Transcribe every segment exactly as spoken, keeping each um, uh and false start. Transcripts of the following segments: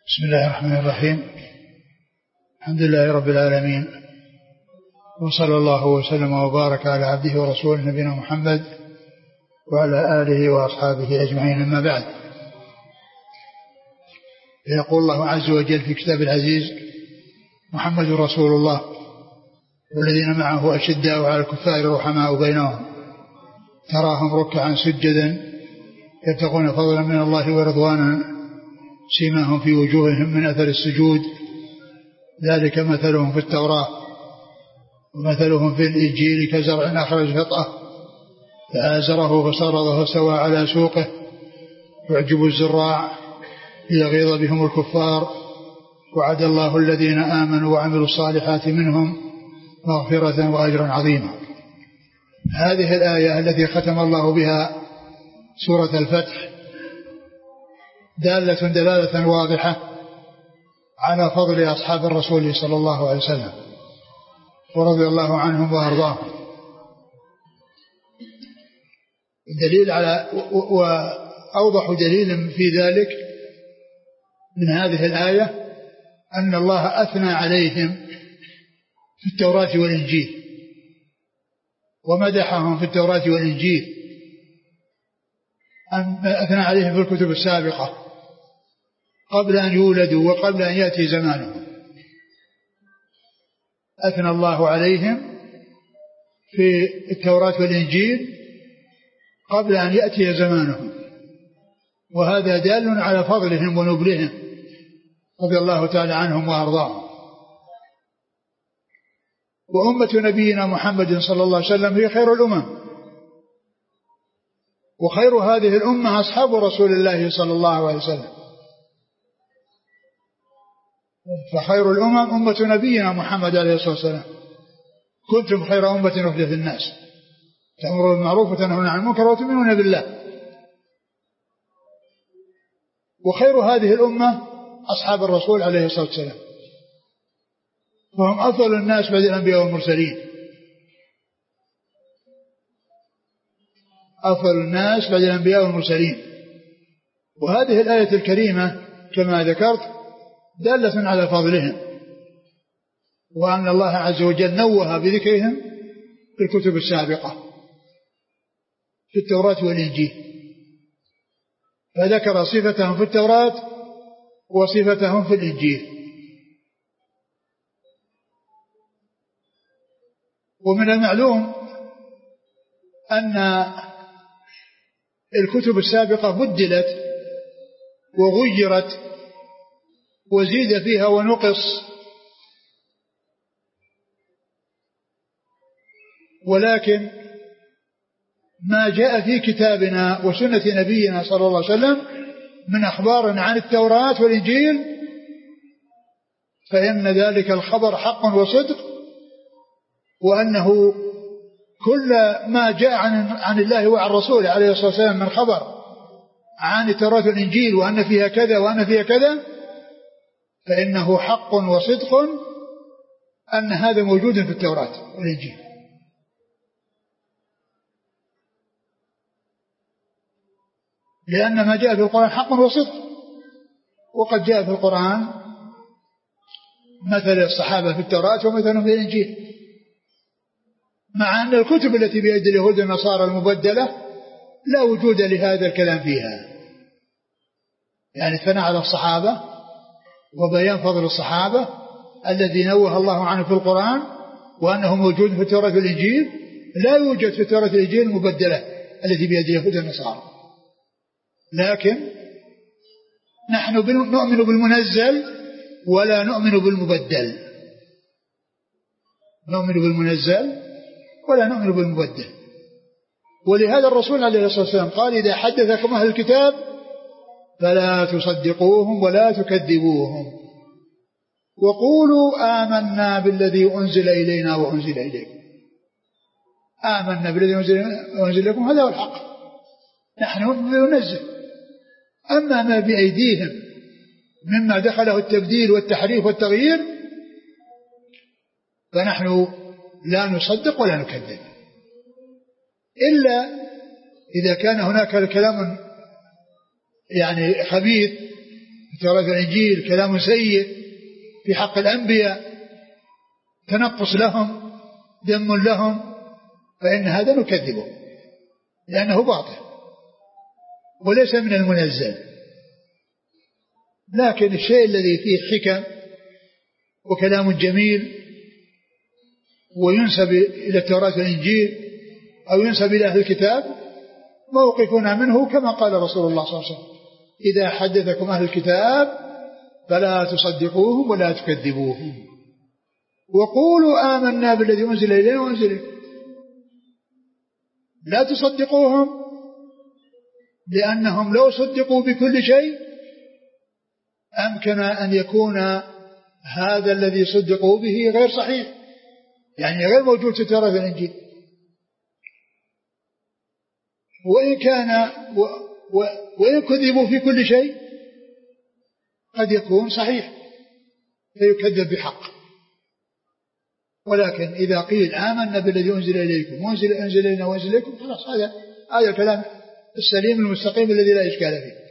بسم الله الرحمن الرحيم. الحمد لله رب العالمين، وصلى الله وسلم وبارك على عبده ورسوله نبينا محمد وعلى آله وأصحابه أجمعين، أما بعد. يقول الله عز وجل في كتاب العزيز: محمد رسول الله والذين معه أشداء على الكفار رحماء بينهم تراهم ركعا سجدا يبتغون فضلا من الله ورضوانا سيماهم في وجوههم من أثر السجود ذلك مثلهم في التوراة ومثلهم في الإنجيل كزرع أخرج شطأه فآزره فصرضه فسوى على سوقه يعجب الزراع ليغيظ بهم الكفار وعد الله الذين آمنوا وعملوا الصالحات منهم مغفرة وأجرا عظيما. هذه الآية التي ختم الله بها سورة الفتح دالة دلالة واضحة على فضل أصحاب الرسول صلى الله عليه وسلم ورضي الله عنهم وأرضاهم. دليل على وأوضح دليل في ذلك من هذه الآية أن الله أثنى عليهم في التوراة والإنجيل ومدحهم في التوراة والإنجيل، أثنى عليهم في الكتب السابقة قبل أن يولدوا وقبل أن يأتي زمانهم. أثنى الله عليهم في التوراة والإنجيل قبل أن يأتي زمانهم، وهذا دال على فضلهم ونبلهم رضي الله تعالى عنهم وأرضاهم. وأمة نبينا محمد صلى الله عليه وسلم هي خير الأمم، وخير هذه الأمة أصحاب رسول الله صلى الله عليه وسلم، فخير الأمم أمة نبينا محمد عليه الصلاة والسلام. كنتم خير أمة أخرجت للناس تأمرون بالمعروف وتنهون عن المنكر وتؤمنون بالله. وخير هذه الأمة أصحاب الرسول عليه الصلاة والسلام، وهم أفضل الناس بعد الأنبياء والمرسلين، أفضل الناس بعد الأنبياء والمرسلين. وهذه الآية الكريمة كما ذكرت دالة على فضلهم، وأن الله عز وجل نوه بذكرهم في الكتب السابقة في التوراة والإنجيل، فذكر صفتهم في التوراة وصفتهم في الإنجيل. ومن المعلوم أن الكتب السابقة بدلت وغيرت وزيد فيها ونقص، ولكن ما جاء في كتابنا وسنة نبينا صلى الله عليه وسلم من أخبار عن التوراة والإنجيل فإن ذلك الخبر حق وصدق، وأنه كل ما جاء عن, عن الله وعن رسوله عليه الصلاة والسلام من خبر عن التوراة والإنجيل وأن فيها كذا وأن فيها كذا فإنه حق وصدق أن هذا موجود في التوراة والإنجيل. لأن ما جاء في القرآن حق وصدق، وقد جاء في القرآن مثل الصحابة في التوراة ومثلهم في الإنجيل، مع أن الكتب التي بيد اليهود والنصارى المبدلة لا وجود لهذا الكلام فيها، يعني الثناء على الصحابة وبيان فضل الصحابة الذي نوه الله عنه في القرآن وأنه موجود في التوراة والإنجيل لا يوجد في التوراة والإنجيل المبدلة التي بيد اليهود والنصارى. لكن نحن نؤمن بالمنزل ولا نؤمن بالمبدل، نؤمن بالمنزل ولا نؤمن بالمبدل. ولهذا الرسول عليه الصلاة والسلام قال: إذا حدثكم أهل الكتاب فلا تصدقوهم ولا تكذبوهم وقولوا آمنا بالذي أنزل إلينا وأنزل إليكم. آمنا بالذي أنزل إليكم هذا هو الحق، نحن ننزل. أما ما بأيديهم مما دخله التبديل والتحريف والتغيير فنحن لا نصدق ولا نكذب، إلا إذا كان هناك الكلام يعني خبيث التوراة والإنجيل كلام سيء في حق الأنبياء، تنقص لهم، ذم لهم، فإن هذا نكذبه لأنه باطل وليس من المنزل. لكن الشيء الذي فيه حكم وكلام جميل وينسب إلى التوراة والإنجيل أو ينسب إلى أهل الكتاب موقفنا منه كما قال رسول الله صلى الله عليه وسلم: إذا حدثكم أهل الكتاب فلا تصدقوهم ولا تكذبوهم وقولوا آمنا بالذي أنزل إلينا وأنزل إليكم. لا تصدقوهم لأنهم لو صدقوا بكل شيء أمكن أن يكون هذا الذي صدقوا به غير صحيح، يعني غير موجود في التوراة والإنجيل. وإن كان و و وإن كذبوا في كل شيء قد يكون صحيح فيكذب بحق. ولكن إذا قيل آمنا بالذي أنزل إليكم وأنزل أنزل إلينا وأنزل إليكم خلاص، هذا هذا الكلام السليم المستقيم الذي لا إشكال فيه.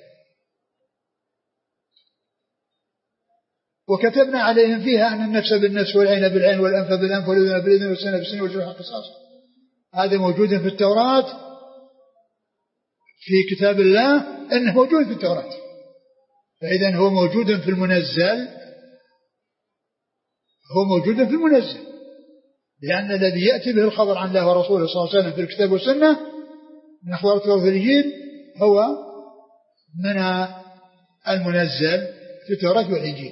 وكتبنا عليهم فيها أن النفس بالنفس والعين بالعين والأنف بالأنف والأذن بالأذن والسن بالسن والجروح قصاص. هذا موجود في التوراة في كتاب الله، أنه موجود في التوراة، فإذا هو موجود في المنزل، هو موجود في المنزل، لأن الذي يأتي به الخبر عن الله ورسوله صلى الله عليه وسلم في الكتاب والسنة من أخبار التوراة والإنجيل هو من المنزل في التوراة والإنجيل.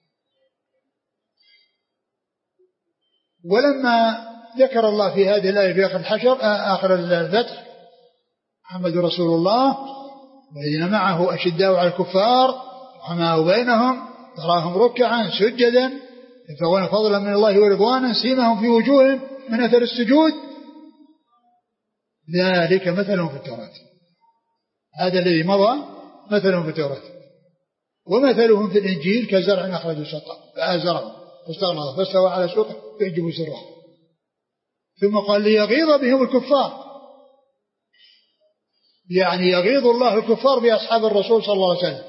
ولما ذكر الله في هذه الآية في آخر الحشر آخر الفتح: محمد رسول الله والذين معه أشداء على الكفار رحماء بينهم تراهم ركعا سجدا يبتغون فضلا من الله ورضوانا سيماهم في وجوههم من أثر السجود ذلك مثلهم في التوراة. هذا الذي مضى مثلهم في التوراة. ومثلهم في الإنجيل كزرع أخرج شطأه فآزره فاستغلظ فاستوى على سوقه يعجب سره ثم قال ليغيظ بهم الكفار، يعني يغيظ الله الكفار بأصحاب الرسول صلى الله عليه وسلم.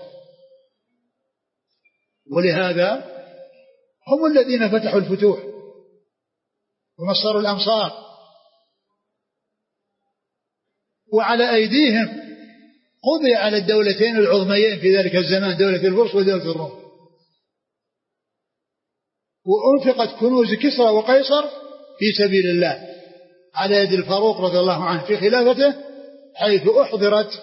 ولهذا هم الذين فتحوا الفتوح ونصروا الأمصار، وعلى أيديهم قضي على الدولتين العظميين في ذلك الزمان، دولة الفرس ودولة الروم، وأنفقت كنوز كسرى وقيصر في سبيل الله على يد الفاروق رضي الله عنه في خلافته، حيث أحضرت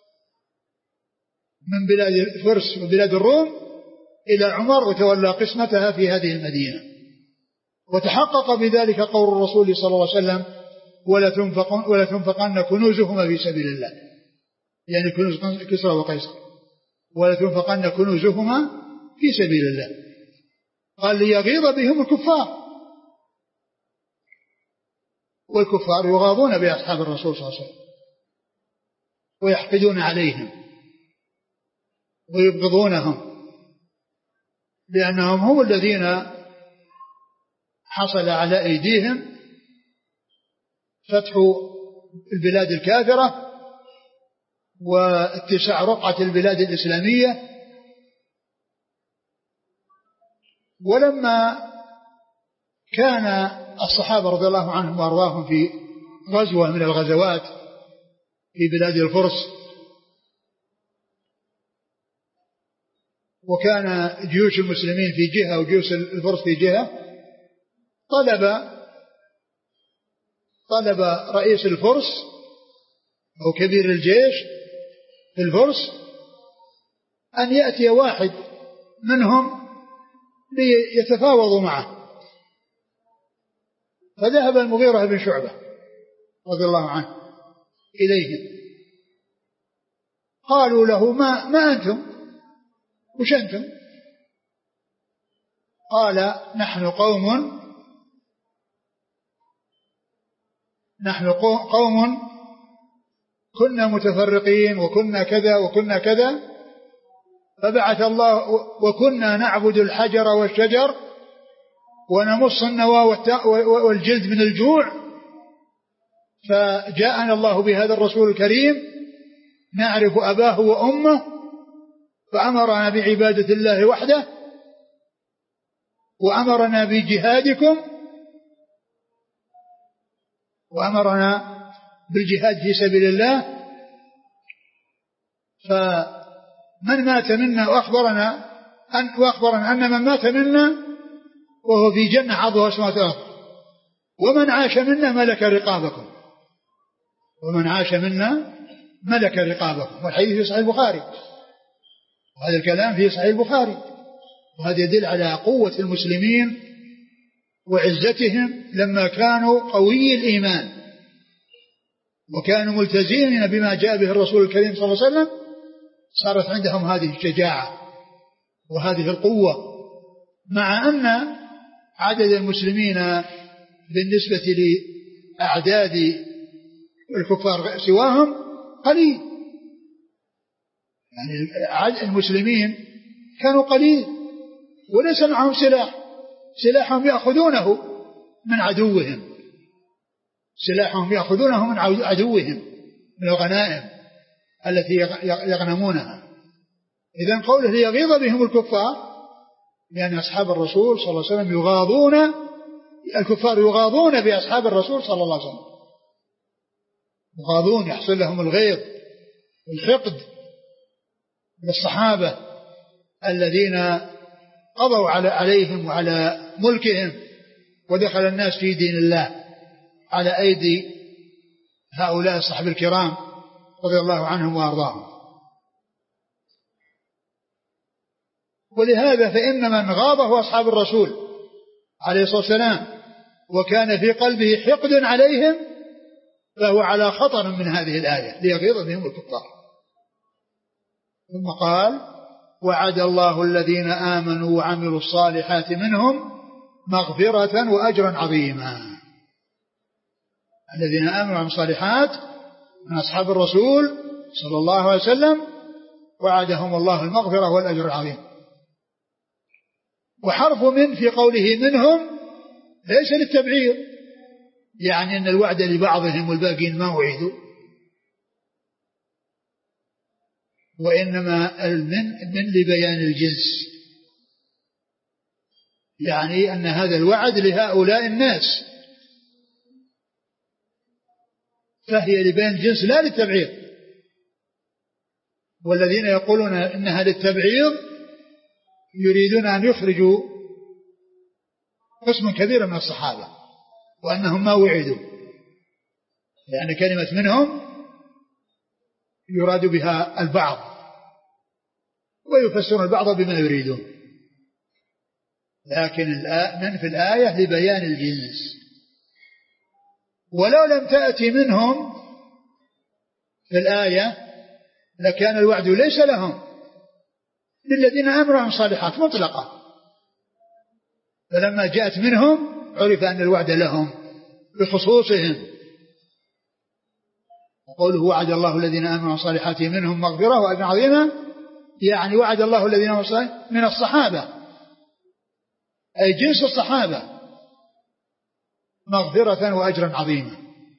من بلاد الفرس وبلاد الروم إلى عمر وتولى قسمتها في هذه المدينة. وتحقق بذلك قول الرسول صلى الله عليه وسلم: ولا تنفقن, ولا تنفقن كنوزهما في سبيل الله، يعني كنوز كسرى وقيصر، ولا تنفقن كنوزهما في سبيل الله. قال ليغيظ بهم الكفار، والكفار يغاضون بأصحاب الرسول صلى الله عليه وسلم ويحقدون عليهم ويبغضونهم، لأنهم هم الذين حصل على أيديهم فتح البلاد الكافرة واتساع رقعة البلاد الإسلامية. ولما كان الصحابة رضي الله عنهم وارضاهم في غزوة من الغزوات في بلاد الفرس، وكان جيوش المسلمين في جهة وجيوش الفرس في جهة، طلب طلب رئيس الفرس أو كبير الجيش في الفرس أن يأتي واحد منهم ليتفاوضوا معه. فذهب المغيرة بن شعبة رضي الله عنه إليهم، قالوا له: ما, ما أنتم وش أنتم؟ قال: نحن قوم نحن قوم كنا متفرقين وكنا كذا وكنا كذا، فبعث الله وكنا نعبد الحجر والشجر ونمص النوى والجلد من الجوع، فجاءنا الله بهذا الرسول الكريم نعرف أباه وأمه فأمرنا بعبادة الله وحده وأمرنا بجهادكم وأمرنا بالجهاد في سبيل الله. فمن مات منا وأخبرنا أن وأخبرنا أن من مات منا وهو في جنة عرضها السماوات والأرض ومن عاش منا ملك رقابكم ومن عاش منا ملك رقابكم. والحديث في صحيح البخاري وهذا الكلام في صحيح البخاري. وهذا يدل على قوة المسلمين وعزتهم لما كانوا قوي الإيمان وكانوا ملتزمين بما جاء به الرسول الكريم صلى الله عليه وسلم، صارت عندهم هذه الشجاعة وهذه القوة، مع أن عدد المسلمين بالنسبة لأعداد الكفار سواهم قليل. يعني المسلمين كانوا قليل وليس معهم سلاح، سلاحهم يأخذونه من عدوهم سلاحهم يأخذونه من عدوهم من الغنائم التي يغنمونها. إذن قوله ليغيظ بهم الكفار لأن أصحاب الرسول صلى الله عليه وسلم يغاضون، الكفار يغاضون بأصحاب الرسول صلى الله عليه وسلم، يغاضون، يحصل لهم الغيظ والحقد للصحابة الذين قضوا على عليهم وعلى ملكهم ودخل الناس في دين الله على أيدي هؤلاء الصحابة الكرام رضي الله عنهم وأرضاهم. ولهذا فإن من غاض هو أصحاب الرسول عليه الصلاة والسلام وكان في قلبه حقد عليهم فهو على خطر من هذه الآية ليغيظ بهم الكفار. ثم قال وعد الله الذين آمنوا وعملوا الصالحات منهم مغفرة وأجرا عظيما. الذين آمنوا وعملوا الصالحات من أصحاب الرسول صلى الله عليه وسلم وعدهم الله المغفرة والأجر العظيم. وحرف من في قوله منهم ليس للتبعيض، يعني أن الوعد لبعضهم والباقين ما وعدوا، وإنما المن من لبيان الجنس، يعني أن هذا الوعد لهؤلاء الناس فهي لبيان الجنس لا للتبعيض. والذين يقولون إنها للتبعيض يريدون أن يخرجوا قسم كبير من الصحابة وأنهم ما وعدوا، لأن كلمة منهم يراد بها البعض ويفسرون البعض بما يريدون، لكن من في الآية لبيان الجنس. ولو لم تأتي منهم في الآية لكان الوعد ليس لهم، للذين آمنوا وعملوا الصالحات مطلقة، فلما جاءت منهم عرف أن الوعد لهم بخصوصهم. وقوله وعد الله الذين آمنوا وعملوا الصالحات منهم مغفرة وأجر عظيما، يعني وعد الله الذين آمنوا وعملوا الصالحات من الصحابة أي جنس الصحابة مغفرة وأجرا عظيما.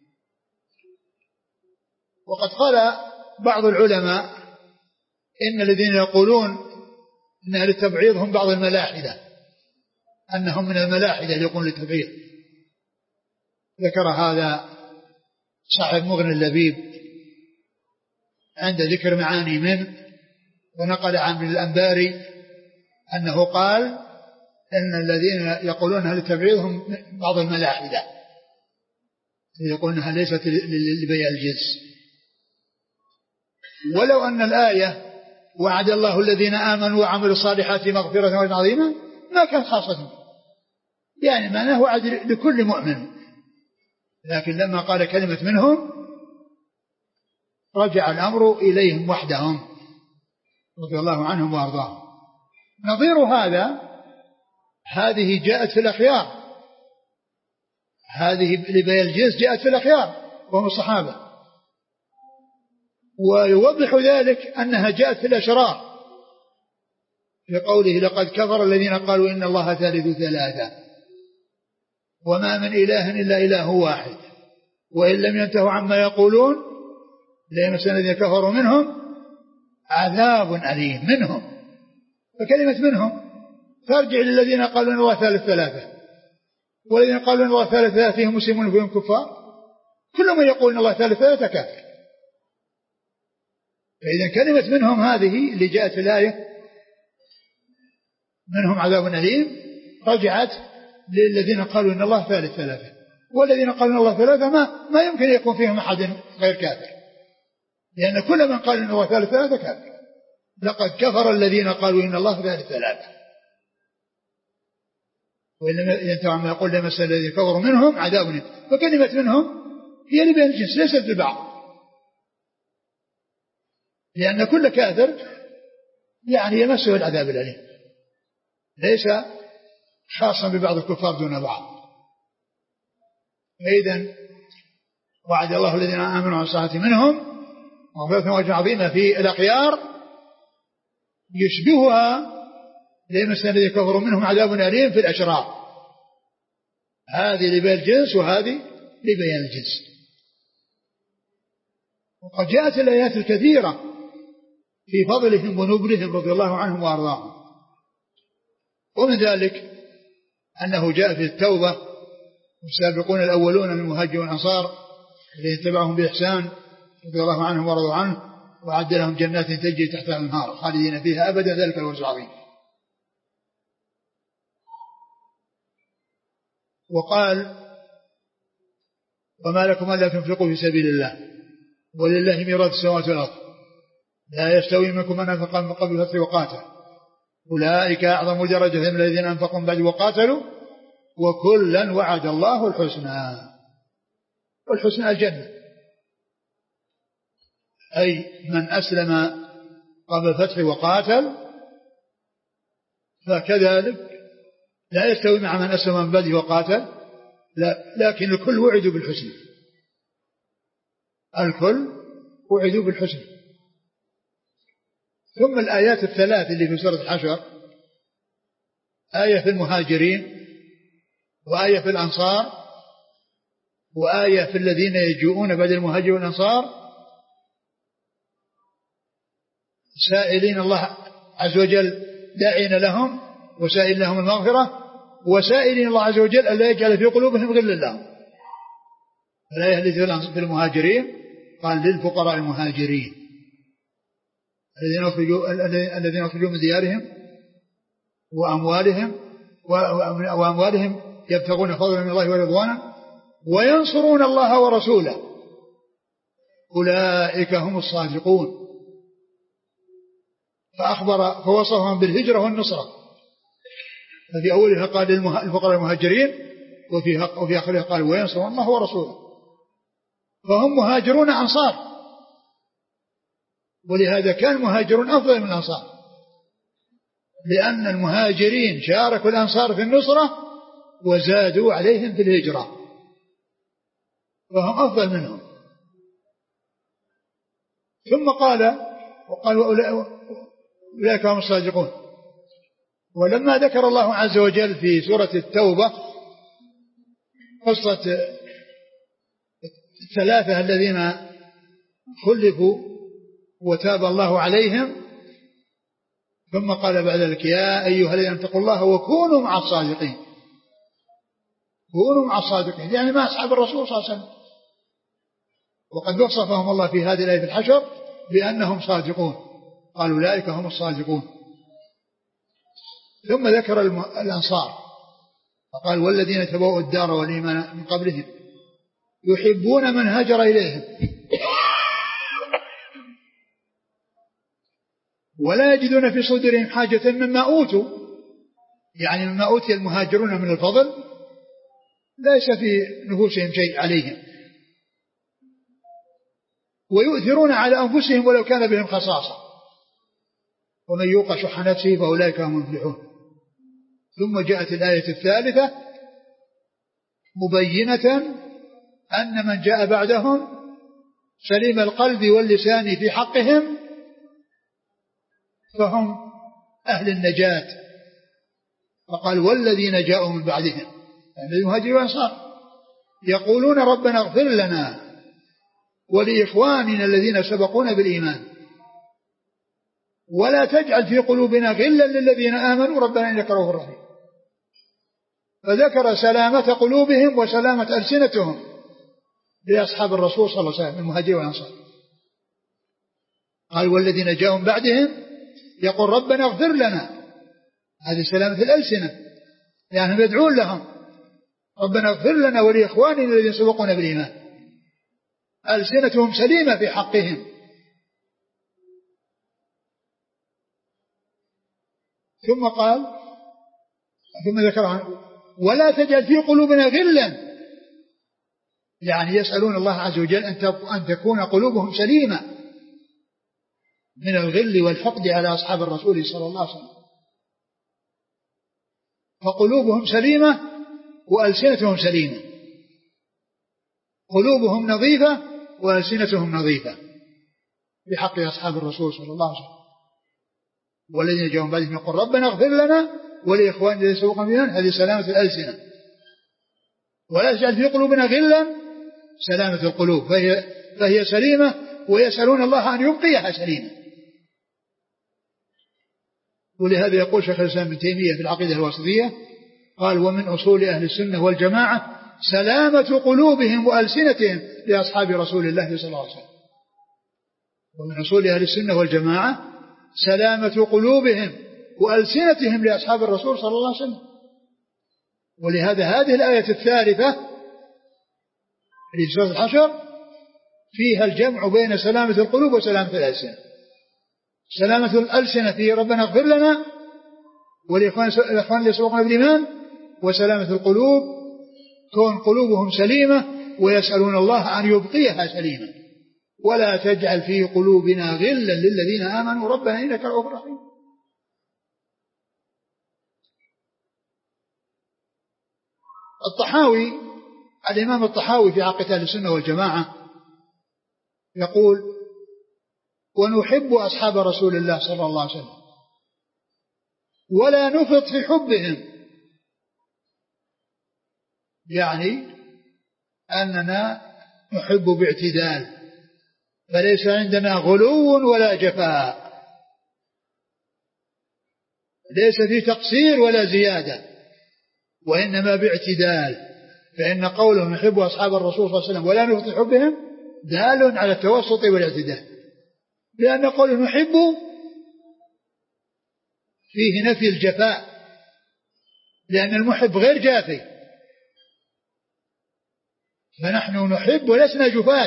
وقد قال بعض العلماء إن الذين يقولون إنها للتبعيض هم بعض الملاحدة، أنهم من الملاحدة يقولون للتبعيض. ذكر هذا صاحب مغني اللبيب عند ذكر معاني من، ونقل عن الأنباري أنه قال إن الذين يقولونها للتبعيض هم بعض الملاحدة يقولونها ليست لبيان الجنس. ولو أن الآية وعد الله الذين آمنوا وعملوا الصالحات مغفرة وأجرا عظيما ما كان خاصة، يعني معناه وعد لكل مؤمن، لكن لما قال كلمة منهم رجع الأمر إليهم وحدهم رضي الله عنهم وأرضاهم. نظير هذا هذه جاءت في الأخيار، هذه لبيان الجنس جاءت في الأخيار وهم الصحابة، ويوضح ذلك أنها جاءت في الأشرار في قوله لقد كفر الذين قالوا إن الله ثالث ثلاثة وما من إله إلا إله واحد وإن لم ينتهوا عما يقولون ليمسن الذين كفروا منهم عذاب أليم منهم. فكلمة منهم ترجع للذين قالوا إن الله ثالث ثلاثة، والذين قالوا إن الله ثالث ثلاثة فيهم مسلمون وفيهم كفار. كل من يقول إن الله ثالث ثلاثة كافر. فإذا كلمة منهم هذه اللي جاءت في الآية منهم عذاب أليم رجعت للذين قالوا إن الله ثالث ثلاثة، والذين قالوا إن الله ثلاثة ما, ما يمكن يكون فيهم أحد غير كافر، لأن كل من قال إن الله ثالث ثلاثة كافر. لقد كفر الذين قالوا إن الله ثالث ثلاثة، وإن ينتهوا عما يقول لمس الذين كفروا منهم عذاب أليم. فكلمة منهم هي لبين الجنس ليست للبعض، لأن كل كافر يعني يمسه العذاب الأليم، ليس خاصا ببعض الكفار دون بعض. فإذن وعد الله الذين آمنوا عن الصالحات منهم مغفرة وأجر عظيمة في الأخيار يشبهها لمس الذين كفروا منهم عذاب أليم في الأشرار. هذه لبين الجنس وهذه لبيان الجنس. وقد جاءت الآيات الكثيرة في فضلهم ونبلهم رضي الله عنهم وأرضاهم. ومن ذلك أنه جاء في التوبة والسابقون الأولون من المهاجرين والأنصار الذين اتبعهم بإحسان رضي الله عنهم ورضوا عنه وأعد لهم جنات تجري تحتها الأنهار خالدين فيها أبدا ذلك الفوز العظيم. وقال وما لكم ألا تنفقوا في سبيل الله ولله ميراث السماوات والأرض لا يستوي منكم من أنفق من قبل الفتح وقاتل أولئك أعظم درجة من الذين أنفقوا من بعد وقاتلوا وكلا وعد الله الحسنى. والحسنى الجنة، أي من أسلم قبل الفتح وقاتل فكذلك لا يستوي مع من أسلم من بعد وقاتل، لا لكن الكل وعدوا بالحسنى، الكل وعدوا بالحسنى. ثم الآيات الثلاث اللي في سورة الحشر آية في المهاجرين وآية في الأنصار وآية في الذين يجوءون بعد المهاجرين والأنصار سائلين الله عز وجل داعين لهم وسائل لهم المغفرة وسائلين الله عز وجل ألا يجعل في قلوبهم غلا لهم. الآية التي في المهاجرين قال للفقراء المهاجرين الذين أخرجوا الذين أخرجوا من ديارهم وأموالهم وأموالهم يبتغون فضلا من الله ورضوانا وينصرون الله ورسوله أولئك هم الصادقون. فأخبر فوصفهم بالهجرة والنصرة، ففي أولها قال للفقراء المهاجرين وفي آخرها قال وينصرون الله ورسوله، فهم مهاجرون أنصار، ولهذا كان المهاجرون أفضل من الأنصار، لأن المهاجرين شاركوا الأنصار في النصرة وزادوا عليهم في الهجرة، فهم أفضل منهم. ثم قال وقال أولئك هم الصادقون. ولما ذكر الله عز وجل في سورة التوبة قصة الثلاثة الذين خلفوا وتاب الله عليهم ثم قال بعد ذلك يا أيها الذين اتقوا الله وكونوا مع الصادقين، كونوا مع الصادقين يعني مع أصحاب الرسول صلى الله عليه وسلم. وقد وصفهم الله في هذه الآية في الحشر بأنهم صادقون، قال أولئك هم الصادقون. ثم ذكر الأنصار فقال والذين تبوأوا الدار والإيمان من قبلهم يحبون من هاجر إليهم ولا يجدون في صدورهم حاجة مما أوتوا، يعني مما أوتي المهاجرون من الفضل ليس في نفوسهم شيء عليهم، ويؤثرون على أنفسهم ولو كان بهم خصاصة ومن يوق شح نفسه فأولئك هم المفلحون. ثم جاءت الآية الثالثة مبينة أن من جاء بعدهم سليم القلب واللسان في حقهم فهم أهل النجاة. فقال والذين جاءوا من بعدهم يعني المهاجرين والأنصار يقولون ربنا اغفر لنا ولإخواننا الذين سبقونا بالإيمان ولا تجعل في قلوبنا غلا للذين آمنوا ربنا إنك رؤوف رحيم. فذكر سلامة قلوبهم وسلامة ألسنتهم لأصحاب الرسول صلى الله عليه وسلم المهاجرين والأنصار. قال والذين جاءوا من بعدهم يقول ربنا اغفر لنا، هذه سلامة الألسنة يعني يدعون لهم ربنا اغفر لنا ولإخواننا الذين سبقونا بالإيمان، ألسنتهم سليمة في حقهم. ثم قال ثم ذكر عنه ولا تجعل في قلوبنا غلا، يعني يسألون الله عز وجل أن تكون قلوبهم سليمة من الغل والفقد على أصحاب الرسول صلى الله عليه وسلم. فقلوبهم سليمة وألسنتهم سليمة، قلوبهم نظيفة وألسنتهم نظيفة بحق أصحاب الرسول صلى الله عليه وسلم. والذين جاءوا بعدهم يقول ربنا اغفر لنا ولإخواننا الذين سبقونا بالإيمان، هذه سلامة الألسنة. ولا تجعل في قلوبنا غلا، سلامة القلوب فهي, فهي سليمة، ويسألون الله أن يبقيها سليمة. ولهذا يقول شيخ الإسلام ابن تيمية في العقيدة الواسطية قال ومن أصول أهل السنة والجماعة سلامة قلوبهم وألسنتهم لأصحاب رسول الله صلى الله عليه وسلم. ومن أصول أهل السنة والجماعة سلامة قلوبهم وألسنتهم لأصحاب الرسول صلى الله عليه وسلم. ولهذا هذه الآية الثالثة في سورة الحشر فيها الجمع بين سلامة القلوب وسلامة الألسنة. سلامة الألسنة في ربنا اغفر لنا والإخوان الذين سبقونا بالإيمان، وسلامة القلوب كون قلوبهم سليمة ويسألون الله أن يبقيها سليمة. ولا تجعل في قلوبنا غلا للذين آمنوا ربنا إنك رؤوف رحيم. الطحاوي الإمام الطحاوي في عقيدة أهل السنة والجماعة يقول ونحب أصحاب رسول الله صلى الله عليه وسلم ولا نفرط في حبهم، يعني أننا نحب باعتدال، فليس عندنا غلو ولا جفاء، ليس في تقصير ولا زيادة، وإنما باعتدال. فإن قولهم نحب أصحاب الرسول صلى الله عليه وسلم ولا نفرط في حبهم دال على التوسط والاعتدال، لأن قولهم نحب فيه نفي الجفاء، لأن المحب غير جافي، فنحن نحب ولسنا جفات.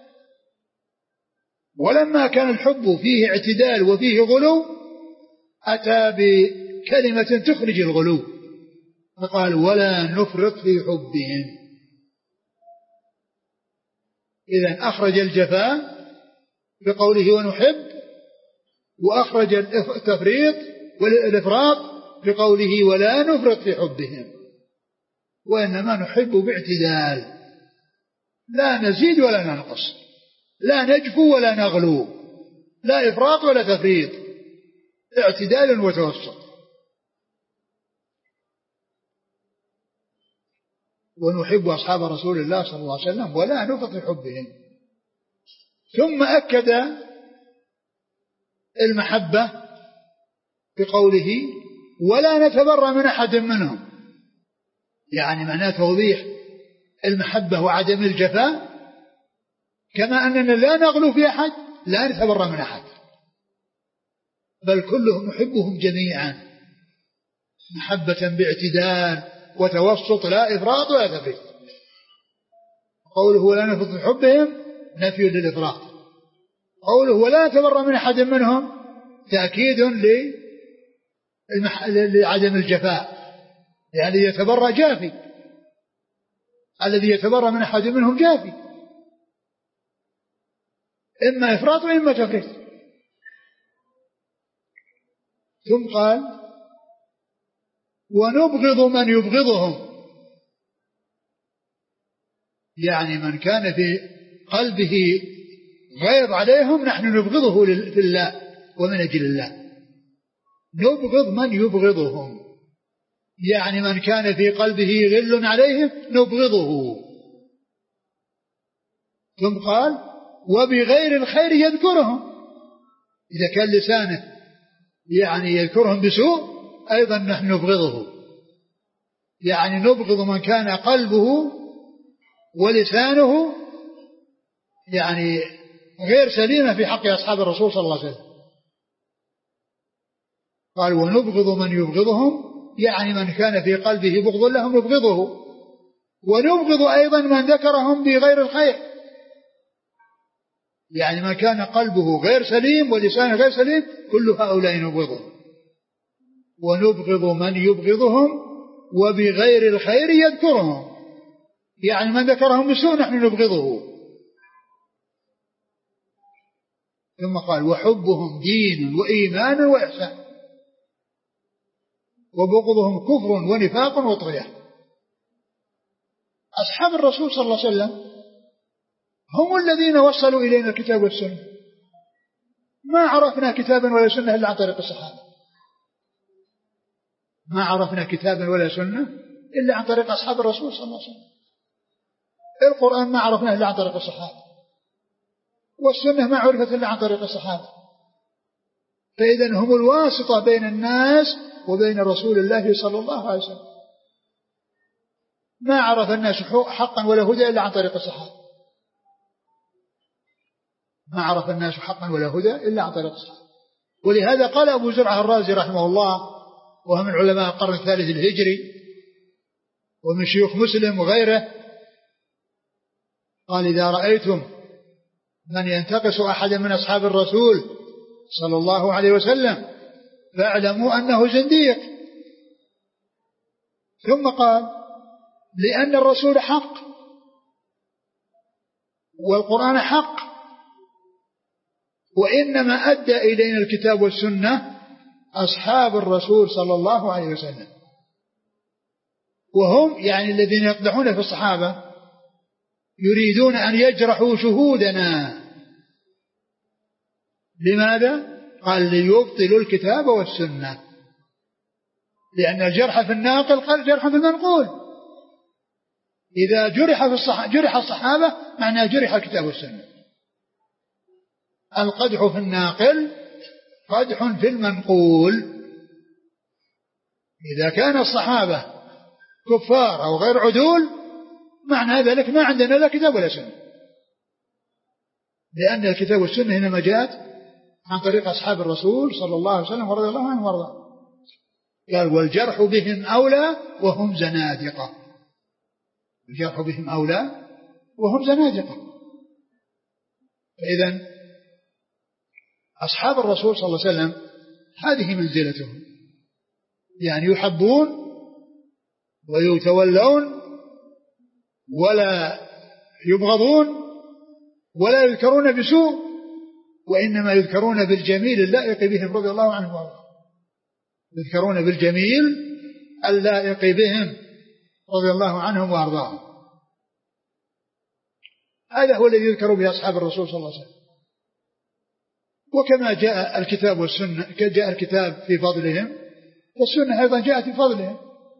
ولما كان الحب فيه اعتدال وفيه غلو أتى بكلمة تخرج الغلو فقال ولا نفرط في حبهم. إذن أخرج الجفاء بقوله ونحب، وأخرج التفريط والإفراط بقوله ولا نفرط في حبهم، وإنما نحب باعتدال، لا نزيد ولا ننقص، لا نجفو ولا نغلو، لا إفراط ولا تفريط، اعتدال وتوسط. ونحب أصحاب رسول الله صلى الله عليه وسلم ولا نفرط في حبهم. ثم أكد المحبة بقوله ولا نتبرأ من أحد منهم، يعني معناه توضيح المحبة وعدم الجفاء، كما أننا لا نغلو في أحد لا نتبرأ من أحد، بل كلهم نحبهم جميعا محبة باعتدال وتوسط، لا إفراط ولا تفريط. قوله ولا نفرط في حبهم نفي للإفراط، قوله ولا نتبرأ من أحد منهم تأكيد لعدم الجفاء، يعني يتبرأ جافي، الذي يتبرأ من أحد منهم جافي، إما إفراط وإما تفريط. ثم قال ونبغض من يبغضهم، يعني من كان في قلبه غيظ عليهم نحن نبغضه في الله ومن أجل الله. نبغض من يبغضهم، يعني من كان في قلبه غل عليهم نبغضه. ثم قال وبغير الخير يذكرهم، إذا كان لسانه يعني يذكرهم بسوء أيضا نحن نبغضه، يعني نبغض من كان قلبه ولسانه يعني غير سليمة في حق أصحاب الرسول صلى الله عليه وسلم. قال ونبغض من يبغضهم، يعني من كان في قلبه بغض لهم نبغضه، ونبغض أيضا من ذكرهم بغير الخير، يعني من كان قلبه غير سليم ولسانه غير سليم كل هؤلاء نبغضهم، ونبغض من يبغضهم وبغير الخير يذكرهم، يعني من ذكرهم بسوء نحن نبغضه. ثم قال وحبهم دين وإيمان وإحسان، وبغضهم كفر ونفاق وطغيان. أصحاب الرسول صلى الله عليه وسلم هم الذين وصلوا إلينا الكتاب والسنة، ما عرفنا كتابا ولا سنة إلا عن طريق الصحابة، ما عرفنا كتابا ولا سنة إلا عن طريق أصحاب الرسول صلى الله عليه وسلم. القرآن ما عرفناه إلا عن طريق الصحابة، والسنة ما عرفت إلا عن طريق الصحابة، فإذن هم الواسطة بين الناس وبين رسول الله صلى الله عليه وسلم. ما عرف الناس حقا ولا هدى إلا عن طريق الصحابة، ما عرف الناس حقا ولا هدى إلا عن طريق الصحابة. ولهذا قال أبو زرعة الرازي رحمه الله، وهو من علماء القرن الثالث الهجري ومن شيوخ مسلم وغيره، قال إذا رأيتم من ينتقص أحدا من أصحاب الرسول صلى الله عليه وسلم فاعلموا أنه زنديق. ثم قال لأن الرسول حق والقرآن حق، وإنما أدى إلينا الكتاب والسنة أصحاب الرسول صلى الله عليه وسلم، وهم يعني الذين يقدحون في الصحابة يريدون أن يجرحوا شهودنا. لماذا؟ قال ليبطلوا الكتاب والسنة، لأن الجرح في الناقل قال جرح في المنقول. إذا جرح في الصحابة جرح الصحابة معناه جرح الكتاب والسنة. القدح في الناقل قدح في المنقول. إذا كان الصحابة كفار أو غير عدول معنى ذلك ما عندنا لا كتاب ولا سنة، لأن الكتاب والسنة إنما جاءت عن طريق أصحاب الرسول صلى الله عليه وسلم ورضي الله عنه وارضاه. قال والجرح بهم أولى وهم زنادقة، الجرح بهم أولى وهم زنادقة. فإذن أصحاب الرسول صلى الله عليه وسلم هذه منزلتهم، يعني يحبون ويتولون ولا يبغضون ولا يذكرون بسوء، وإنما يذكرون بالجميل اللائق بهم رضي الله عنهم وارضاهم، يذكرون بالجميل اللائق بهم رضي الله عنهم وارضاهم. هذا هو الذي يذكر به أصحاب الرسول صلى الله عليه وسلم. وكما جاء الكتاب والسنة جاء الكتاب في فضلهم والسنة أيضا جاءت في فضلهم،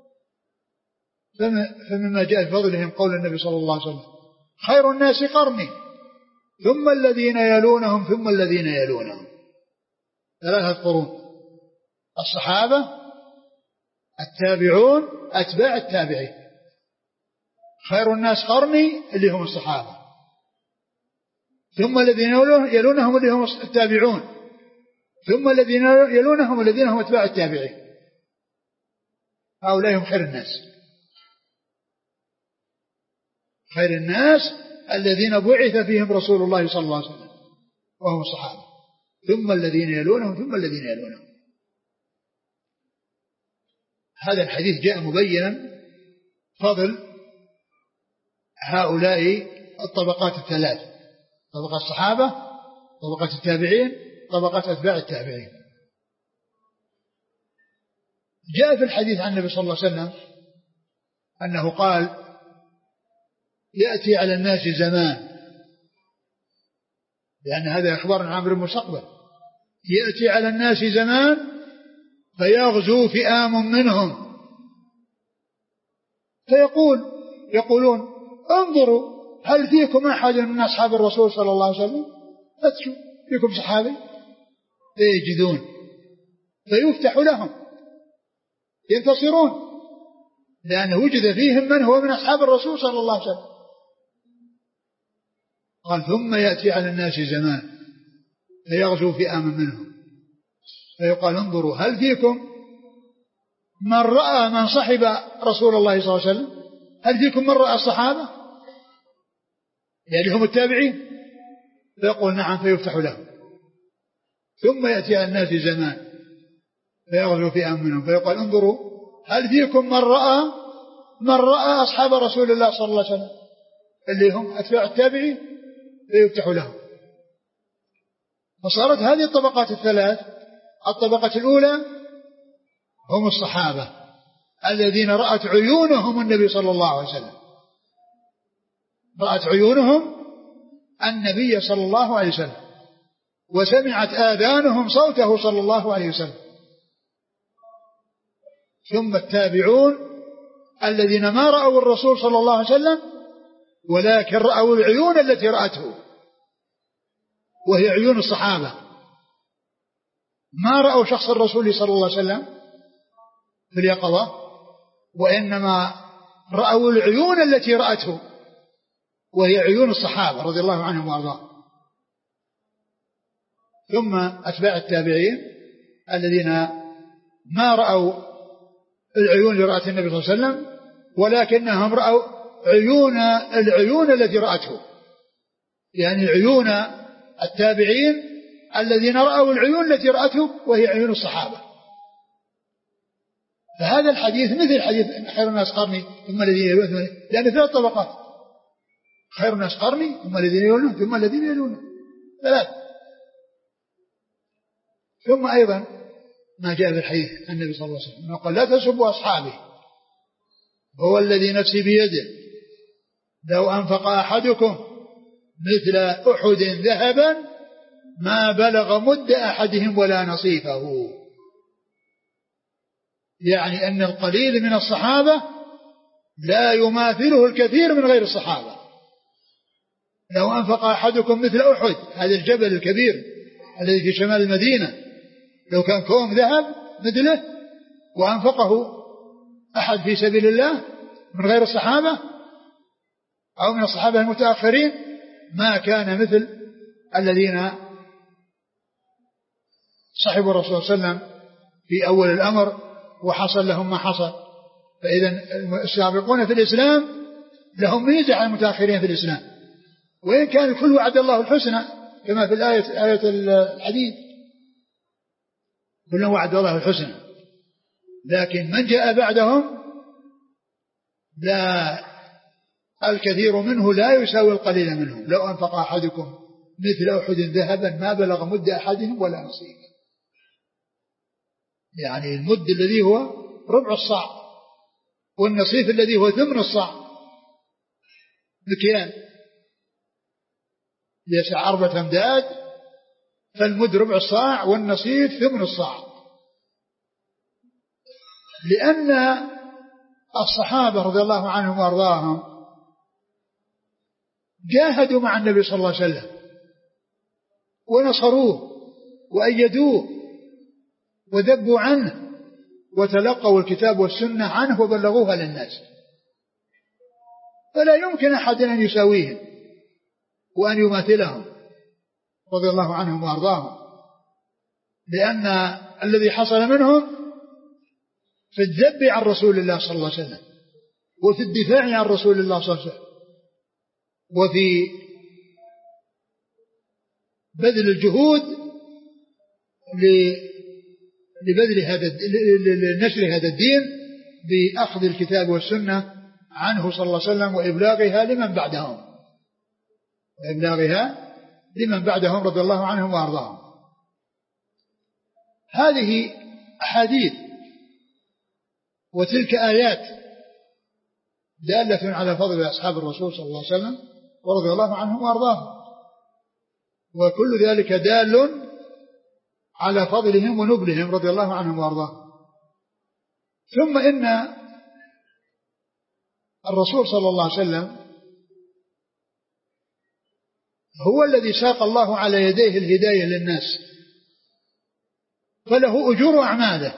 فمما جاء في فضلهم قول النبي صلى الله عليه وسلم خير الناس قرني ثم الذين يلونهم ثم الذين يلونهم، ثلاثة قرون: الصحابة، التابعون، أتباع التابعين. خير الناس قرني اللي هم الصحابة، ثم الذين يلونهم اللي هم التابعون، ثم الذين يلونهم الذين هم أتباع التابعين. هؤلاء هم خير الناس. خير الناس الذين بعث فيهم رسول الله صلى الله عليه وسلم وهم الصحابة، ثم الذين يلونهم ثم الذين يلونهم. هذا الحديث جاء مبينا فضل هؤلاء الطبقات الثلاث: طبقة الصحابة، طبقة التابعين، طبقة أتباع التابعين. جاء في الحديث عن النبي صلى الله عليه وسلم أنه قال: يأتي على الناس زمان، لأن هذا إخبار عن أمر المستقبل، يأتي على الناس زمان فيغزو فئام منهم فيقول يقولون: انظروا هل فيكم أحد من أصحاب الرسول صلى الله عليه وسلم؟ فتشوا فيكم صحابي، فيجدون فيفتح لهم ينتصرون، لأنه وجد فيهم من هو من أصحاب الرسول صلى الله عليه وسلم. قال ثم يأتي على الناس زمان فيغزو فئام منهم فيقال انظروا هل فيكم من رأى من صحب رسول الله صلى الله عليه وسلم؟ هل فيكم من رأى الصحابة يعني هم التابعين؟ فيقول نعم فيفتح لهم. ثم يأتي على الناس زمان فيغزو فئام منهم فيقال انظروا هل فيكم من رأى من رأى أصحاب رسول الله صلى الله عليه وسلم اللي هم أتباع التابعين؟ فيفتح لهم. فصارت هذه الطبقات الثلاث. الطبقة الأولى هم الصحابة الذين رأت عيونهم النبي صلى الله عليه وسلم، رأت عيونهم النبي صلى الله عليه وسلم وسمعت آذانهم صوته صلى الله عليه وسلم. ثم التابعون الذين ما رأوا الرسول صلى الله عليه وسلم ولكن رأوا العيون التي رأته وهي عيون الصحابة، ما رأوا شخص الرسول صلى الله عليه وسلم في اليقظة وإنما رأوا العيون التي رأته وهي عيون الصحابة رضي الله عنهم وارضاهم. ثم أتباع التابعين الذين ما رأوا العيون اللي رأت النبي صلى الله عليه وسلم ولكنهم رأوا عيون العيون التي رأته، يعني عيون التابعين الذين رأوا العيون التي رأته وهي عيون الصحابة. فهذا الحديث مثل حديث خير الناس قرني ثم الذين يلونهم، لأن ثلاث طبقات: خير الناس قرني ثم الذين يلونهم ثم الذين يلونهم، ثلاث. ثم أيضا ما جاء في الحديث النبي صلى الله عليه وسلم قال لا تسبوا أصحابي هو الذي نفسي بيده لو أنفق أحدكم مثل أحد ذهبا ما بلغ مد أحدهم ولا نصيفه. يعني أن القليل من الصحابة لا يماثله الكثير من غير الصحابة. لو أنفق أحدكم مثل أحد، هذا الجبل الكبير الذي في شمال المدينة، لو كان كوم ذهب مثله وأنفقه أحد في سبيل الله من غير الصحابة أو من الصحابة المتأخرين ما كان مثل الذين صحبوا الرسول صلى الله عليه وسلم في أول الأمر وحصل لهم ما حصل. فإذا السابقون في الإسلام لهم ميزة على المتأخرين في الإسلام، وإن كان الكل وعد الله الحسنى كما في الآية آية الحديث كلهم وعد الله الحسنى، لكن من جاء بعدهم لا الكثير منه لا يساوي القليل منهم. لو أنفق أحدكم مثل أحد ذهبا ما بلغ مد أحدهم ولا نصيبه. يعني المد الذي هو ربع الصاع والنصيف الذي هو ثمن الصاع مكيال يسع أربعة أمداد، فالمد ربع الصاع والنصيف ثمن الصاع. لأن الصحابة رضي الله عنهم وارضاهم جاهدوا مع النبي صلى الله عليه وسلم ونصروه وأيدوه وذبوا عنه وتلقوا الكتاب والسنة عنه وبلغوها للناس، فلا يمكن أحد أن يساويهم وأن يماثلهم رضي الله عنهم وأرضاهم، لأن الذي حصل منهم في الذب عن رسول الله صلى الله عليه وسلم وفي الدفاع عن رسول الله صلى الله عليه وسلم وفي بذل الجهود لبذل هذا لنشر هذا الدين بأخذ الكتاب والسنة عنه صلى الله عليه وسلم وإبلاغها لمن بعدهم وإبلاغها لمن بعدهم رضي الله عنهم وأرضاهم. هذه أحاديث وتلك آيات دالة على فضل أصحاب الرسول صلى الله عليه وسلم ورضي الله عنهم وأرضاهم، وكل ذلك دال على فضلهم ونبلهم رضي الله عنهم وأرضاهم. ثم إن الرسول صلى الله عليه وسلم هو الذي ساق الله على يديه الهداية للناس، فله أجور أعماله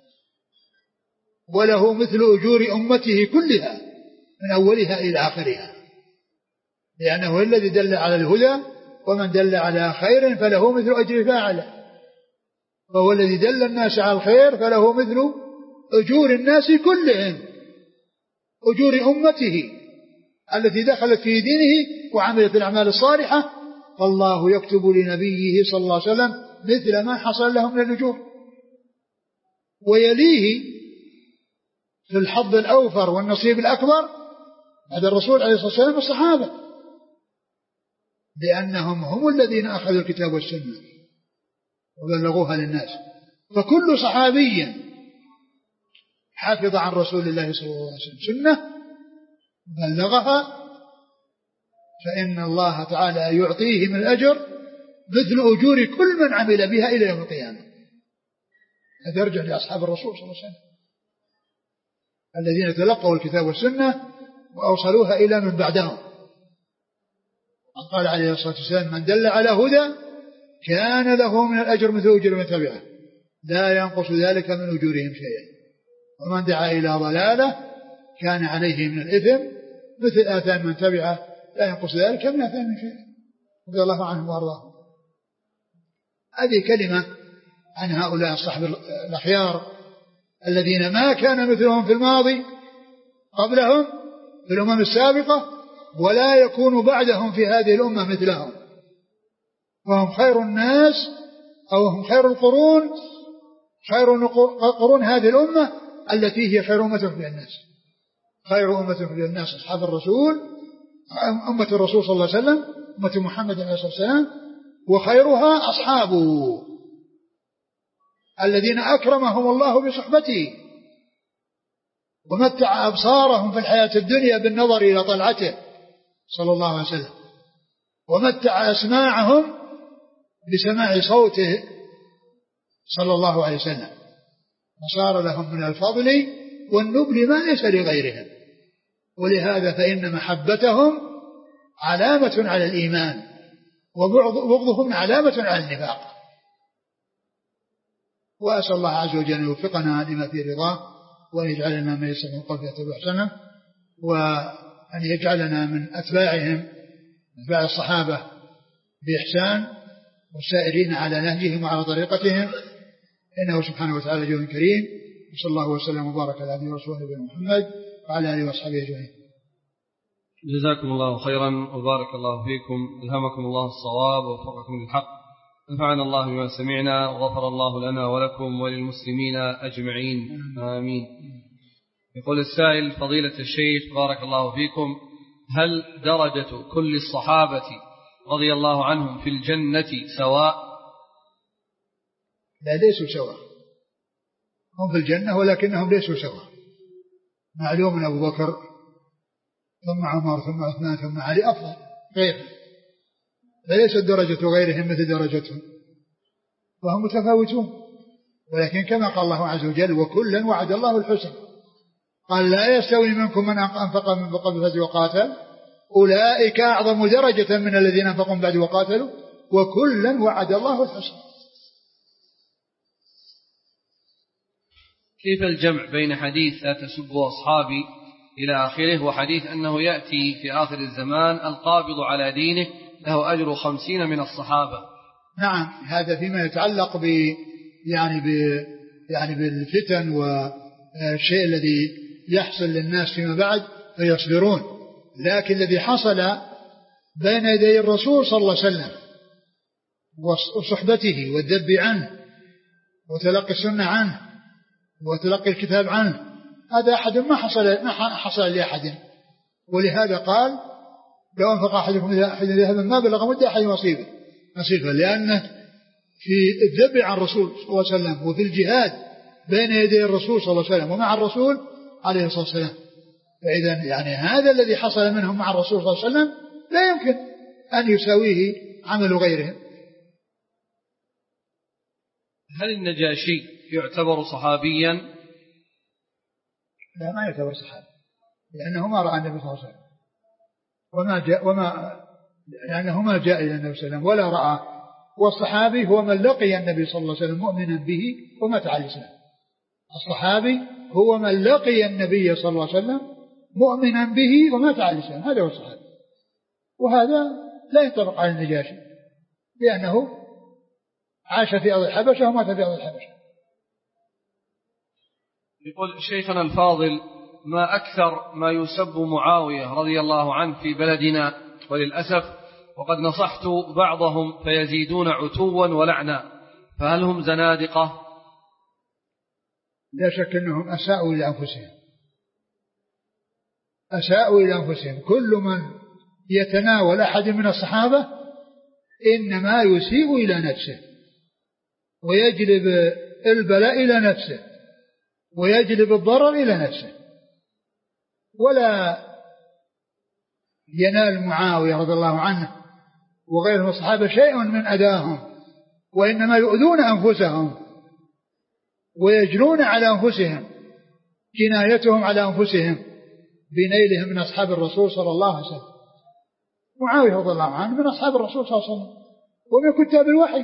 وله مثل أجور أمته كلها من أولها إلى آخرها، لأنه الذي دل على الهدى، ومن دل على خير فله مثل أجر فاعله، فهو الذي دل الناس على الخير فله مثل أجور الناس كلهم، أجور أمته التي دخلت في دينه وعملت الأعمال الصالحة، فالله يكتب لنبيه صلى الله عليه وسلم مثل ما حصل له من الأجور. ويليه في الحظ الأوفر والنصيب الأكبر بعد الرسول عليه الصلاة والسلام الصحابة، لأنهم هم الذين أخذوا الكتاب والسنة وبلغوها للناس. فكل صحابي حافظ عن رسول الله صلى الله عليه وسلم سنة بلغها فإن الله تعالى يعطيه من الأجر مثل أجور كل من عمل بها إلى يوم القيامة. هذا يرجع لأصحاب الرسول صلى الله عليه وسلم الذين تلقوا الكتاب والسنة وأوصلوها إلى من بعدهم. قال عليه الصلاة والسلام من دل على هدى كان له من الأجر مثل أجر من تبعه لا ينقص ذلك من أجورهم شيئا، ومن دعا إلى ضلالة كان عليه من الإثم مثل آثام من تبعه لا ينقص ذلك من آثام شيئا، رضي الله عنهم وارضاهم. هذه كلمة عن هؤلاء الصحب الأخيار الذين ما كان مثلهم في الماضي قبلهم في الأمم السابقة ولا يكون بعدهم في هذه الأمة مثلهم، وهم خير الناس أو هم خير القرون، خير قرون هذه الأمة التي هي خير أمة في الناس، خير أمة في الناس أصحاب الرسول، أمة الرسول صلى الله عليه وسلم، أمة محمد عليه الصلاة والسلام، وخيرها أصحابه الذين أكرمهم الله بصحبته ومتع أبصارهم في الحياة الدنيا بالنظر إلى طلعته صلى الله عليه وسلم، ومتع أسماعهم بسماع صوته صلى الله عليه وسلم، وصار لهم من الفضل والنبل ما ليس لغيرهم. ولهذا فإن محبتهم علامة على الإيمان وبغضهم علامة على النفاق. وأسأل الله عز وجل أن يوفقنا لما في رضاه، وأن يجعلنا من يستمع القول فيتبع أحسنه، وأن يجعلنا من أتباعهم أتباع الصحابة بإحسان والسائرين على نهجهم وعلى طريقتهم، إنه سبحانه وتعالى جواد كريم. وصلى الله وسلم وبارك على عبده ورسوله نبينا محمد وعلى آله وأصحابه أجمعين. جزاكم الله خيرا وبارك الله فيكم، ألهمكم الله الصواب ووفقكم للحق، نفعنا الله بما سمعنا وغفر الله لنا ولكم وللمسلمين أجمعين، آمين. يقول السائل فضيلة الشيخ بارك الله فيكم، هل درجة كل الصحابة رضي الله عنهم في الجنة سواء؟ لا، ليسوا سواء، هم في الجنة ولكنهم ليسوا سواء. معلوم من أبو بكر ثم عمر ثم عثمان ثم علي أفضل غيره، فليست درجة غيرهم مثل درجتهم، وهم متفاوتون. ولكن كما قال الله عز وجل وكلا وعد الله الحسنى، قال لا يستوي منكم من أنفق من قبل الفتح وقاتل أولئك أعظم درجة من الذين أنفقوا من بعد وقاتلوا وكلا وعد الله الحسنى. كيف الجمع بين حديث لا تسبوا أصحابي إلى آخره وحديث أنه يأتي في آخر الزمان القابض على دينه له أجر خمسين من الصحابة؟ نعم، هذا فيما يتعلق ب يعني ب يعني بالفتن والشيء الذي يحصل للناس فيما بعد فيصبرون. لكن الذي حصل بين يدي الرسول صلى الله عليه وسلم وصحبته والذب عنه وتلقي السنة عنه وتلقي الكتاب عنه، هذا أحد ما حصل ما حصل لأحد. ولهذا قال لو أنفق أحدكم ذهبا ما بلغ مد أحد نصيبه نصيبه، لأنه في الذب عن الرسول صلى الله عليه وسلم وفي الجهاد بين يدي الرسول صلى الله عليه وسلم ومع الرسول عليه الصلاة والسلام. فإذا يعني هذا الذي حصل منهم مع الرسول صلى الله عليه وسلم لا يمكن أن يساويه عمل غيرهم. هل النجاشي يعتبر صحابيا؟ لا، ما يعتبر صحابي، لأنه ما رأى النبي صلى الله عليه وسلم وما جاء وما لأنه ما جاء إلى النبي صلى الله عليه وسلم ولا رأى والصحابي هو من لقي النبي صلى الله عليه وسلم مؤمنا به ومات على الإسلام. الصحابي هو من لقي النبي صلى الله عليه وسلم مؤمنا به ومات على الإسلام، هذا هو الصحابي. وهذا لا ينطبق على النجاشي لأنه عاش في أرض الحبشة ومات في أرض الحبشة. يقول شيخنا الفاضل: ما أكثر ما يسب معاوية رضي الله عنه في بلدنا، وللأسف وقد نصحت بعضهم فيزيدون عتوا ولعنا، فهل هم زنادقة؟ لا شك أنهم أساءوا إلى أنفسهم، أساءوا إلى أنفسهم. كل من يتناول أحد من الصحابة إنما يسيء إلى نفسه ويجلب البلاء إلى نفسه ويجلب الضرر إلى نفسه، ولا ينال معاوية رضي الله عنه وغيره من الصحابة شيء من أذاهم، وإنما يؤذون أنفسهم ويجنون على أنفسهم جنايتهم على أنفسهم بنيلهم من أصحاب الرسول صلى الله عليه وسلم. معاوية رضي الله عنه من أصحاب الرسول صلى الله عليه وسلم ومن كتاب الوحي،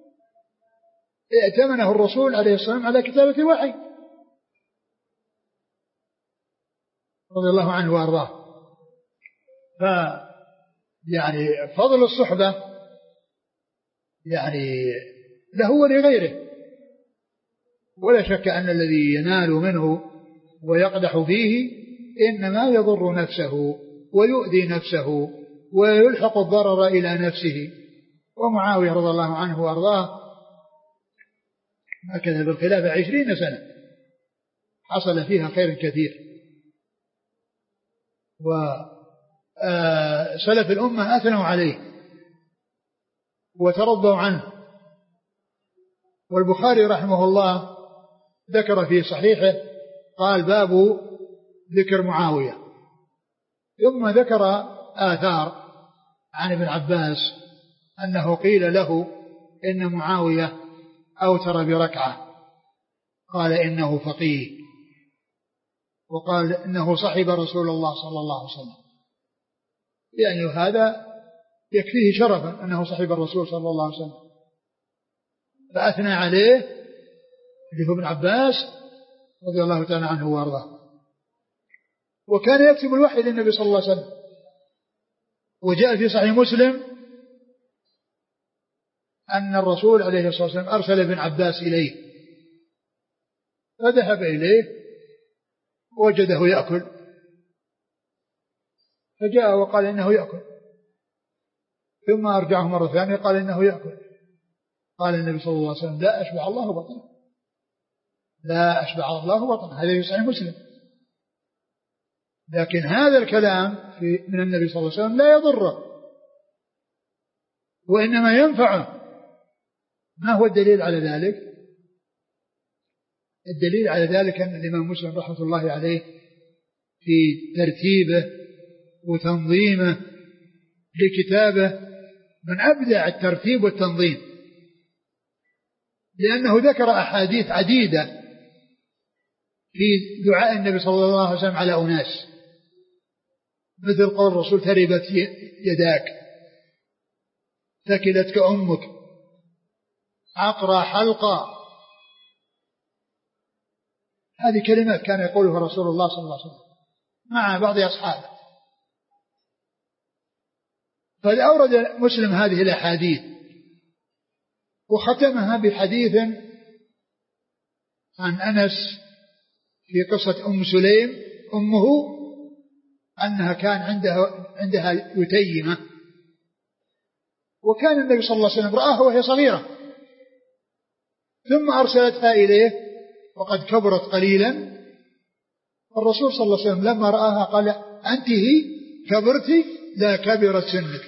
ائتمنه الرسول عليه الصلاة والسلام على كتابة الوحي رضي الله عنه وأرضاه. ف يعني فضل الصحبة يعني له ولغيره، ولا شك أن الذي ينال منه ويقدح فيه إنما يضر نفسه ويؤذي نفسه ويلحق الضرر إلى نفسه. ومعاوية رضي الله عنه وأرضاه مكث بالخلافة عشرين سنة حصل فيها خير كثير، وسلف الأمة أثنوا عليه وترضوا عنه. والبخاري رحمه الله ذكر في صحيحه قال: باب ذكر معاوية، ثم ذكر آثار عن ابن عباس أنه قيل له إن معاوية أوتر بركعة، قال إنه فقيه، وقال إنه صحب رسول الله صلى الله عليه وسلم، يعني هذا يكفيه شرفا أنه صحب الرسول صلى الله عليه وسلم، فأثنى عليه اللي هو ابن عباس رضي الله تعالى عنه وارضاه. وكان يكتب الوحي للنبي صلى الله عليه وسلم، وجاء في صحيح مسلم أن الرسول عليه الصلاة والسلام أرسل ابن عباس إليه، فذهب إليه وجده يأكل، فجاء وقال إنه يأكل، ثم أرجعه مرة ثانية قال إنه يأكل. قال النبي صلى الله عليه وسلم: لا أشبع الله بطنه، لا أشبع الله بطنه. هذا في صحيح مسلم. لكن هذا الكلام في من النبي صلى الله عليه وسلم لا يضره وإنما ينفعه. ما هو الدليل على ذلك؟ الدليل على ذلك أن الإمام مسلم رحمة الله عليه في ترتيبه وتنظيمه لكتابه من أبدع الترتيب والتنظيم، لأنه ذكر أحاديث عديدة في دعاء النبي صلى الله عليه وسلم على أناس، مثل قول الرسول: تربت يداك، ثكلتك أمك، عقرى حلقة. هذه كلمات كان يقولها رسول الله صلى الله عليه وسلم مع بعض أصحابه. فأورد مسلم هذه الأحاديث وختمها بحديث عن أنس في قصة أم سليم أمه، أنها كان عندها عندها يتيمة، وكان النبي صلى الله عليه وسلم رآها وهي صغيرة ثم أرسلتها إليه وقد كبرت قليلا. الرسول صلى الله عليه وسلم لما رآها قال: أنت هي كبرتي؟ لا، كبرت سنك.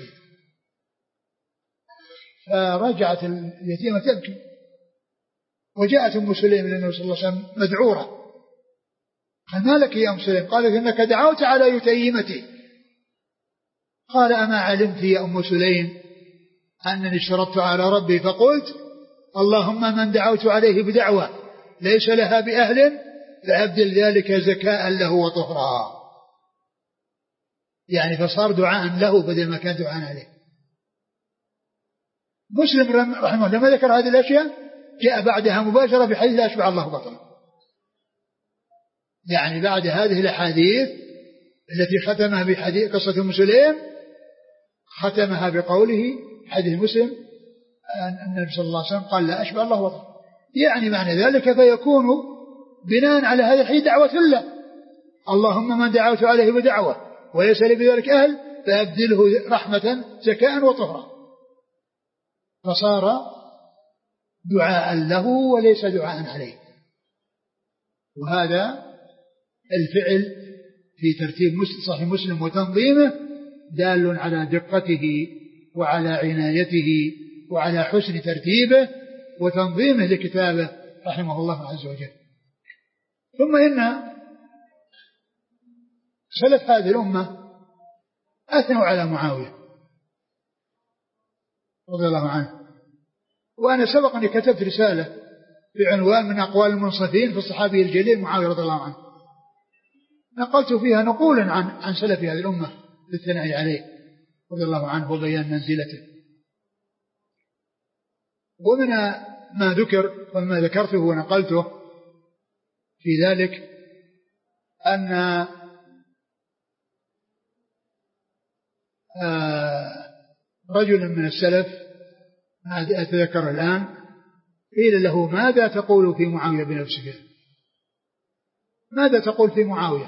فرجعت اليتيمة تبكي، وجاءت أم سليم للنبي صلى الله عليه وسلم مذعورة، قال: ما لك يا أم سليم؟ قالت: إنك دعوت على يتيمتي. قال: أما علمت يا أم سليم أنني اشترطت على ربي فقلت: اللهم من دعوت عليه بدعوة ليس لها بأهل فأبدل ذلك زكاء له وطهرا. يعني فصار دعاء له بدل ما كان دعاء عليه. مسلم رحمه الله لما ذكر هذه الأشياء جاء بعدها مباشرة بحديث لا أشبع الله بطنا، يعني بعد هذه الأحاديث التي ختمها بحديث قصة أم سليم ختمها بقوله حديث مسلم أن النبي صلى الله عليه وسلم قال لا أشبع الله بطنا، يعني معنى ذلك فيكون بناء على هذا الحديث دعوة له، اللهم من دعوت عليه بدعوة وليس لي بذلك أهل فأبدله رحمة زكاء وطهرا، فصار دعاء له وليس دعاء عليه. وهذا الفعل في ترتيب صحيح مسلم وتنظيمه دال على دقته وعلى عنايته وعلى حسن ترتيبه وتنظيمه لكتابه رحمه الله عز وجل. ثم إن سلف هذه الأمة أثنوا على معاوية رضي الله عنه، وأنا سبق أني كتبت رسالة بعنوان من أقوال المنصفين في الصحابي الجليل معاوية رضي الله عنه، نقلت فيها نقولا عن عن سلف هذه الأمة بالثناء عليه رضي الله عنه وبيان منزلته. ومن ما ذكر وما ذكرته ونقلته في ذلك أن رجل من السلف ما أتذكر الآن قيل له ماذا تقول في معاوية بن أبي سفيان، ماذا تقول في معاوية؟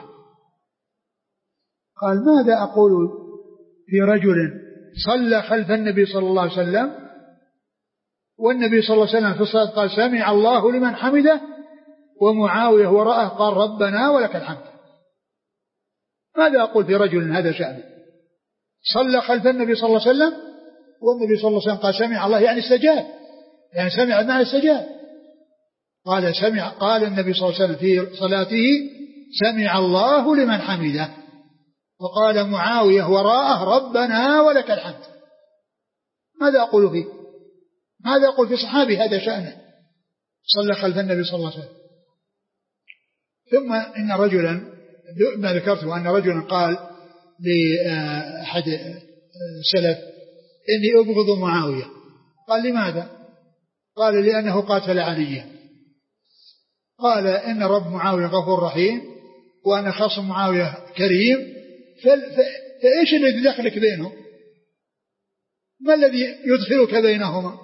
قال ماذا أقول في رجل صلى خلف النبي صلى الله عليه وسلم والنبي صلى الله عليه وسلم في الصلاة قال سمع الله لمن حمده ومعاوية وراءه قال ربنا ولك الحمد، ماذا أقول في رجل هذا شأنه صلى خلف النبي صلى الله عليه وسلم والنبي صلى الله عليه وسلم قال سمع الله يعني استجاب، يعني سمع بمعنى استجاب، قال سمع قال النبي صلى الله عليه وسلم في صلاته سمع الله لمن حمده وقال معاوية وراءه ربنا ولك الحمد، ماذا أقول فيه؟ ماذا أقول في صحابي هذا شأنه صلى خلف النبي صلى الله عليه وسلم؟ ثم إن رجلا ما ذكرته أن رجلا قال لأحد السلف إني أبغض معاوية، قال لماذا؟ قال لأنه قاتل عليا، قال إن رب معاوية غفور رحيم وأن خصم معاوية كريم، فإيش الذي يدخلك بينهم؟ ما الذي يدخلك بينهما؟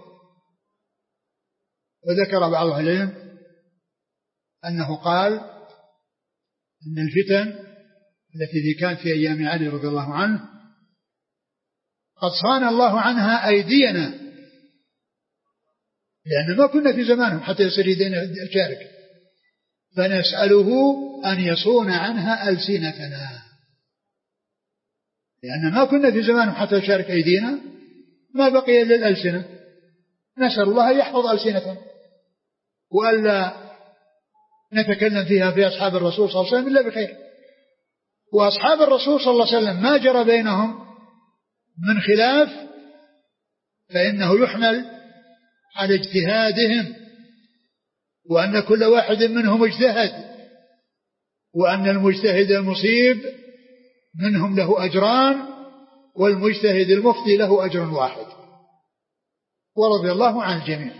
وذكر بعض أهل العلم أنه قال أن الفتن التي كانت في أيام علي رضي الله عنه قد صان الله عنها أيدينا، لأن ما كنا في زمانهم حتى يصير يدينا الشارك، فنسأله أن يصون عنها ألسنتنا، لأن ما كنا في زمانهم حتى يشارك أيدينا ما بقي إلا الألسنة، نسأل الله يحفظ ألسنتنا وألا نتكلم فيها في أصحاب الرسول صلى الله عليه وسلم إلا بخير. وأصحاب الرسول صلى الله عليه وسلم ما جرى بينهم من خلاف فإنه يحمل على اجتهادهم، وأن كل واحد منهم اجتهد، وأن المجتهد المصيب منهم له أجران والمجتهد المخطئ له أجر واحد، ورضي الله عن الجميع.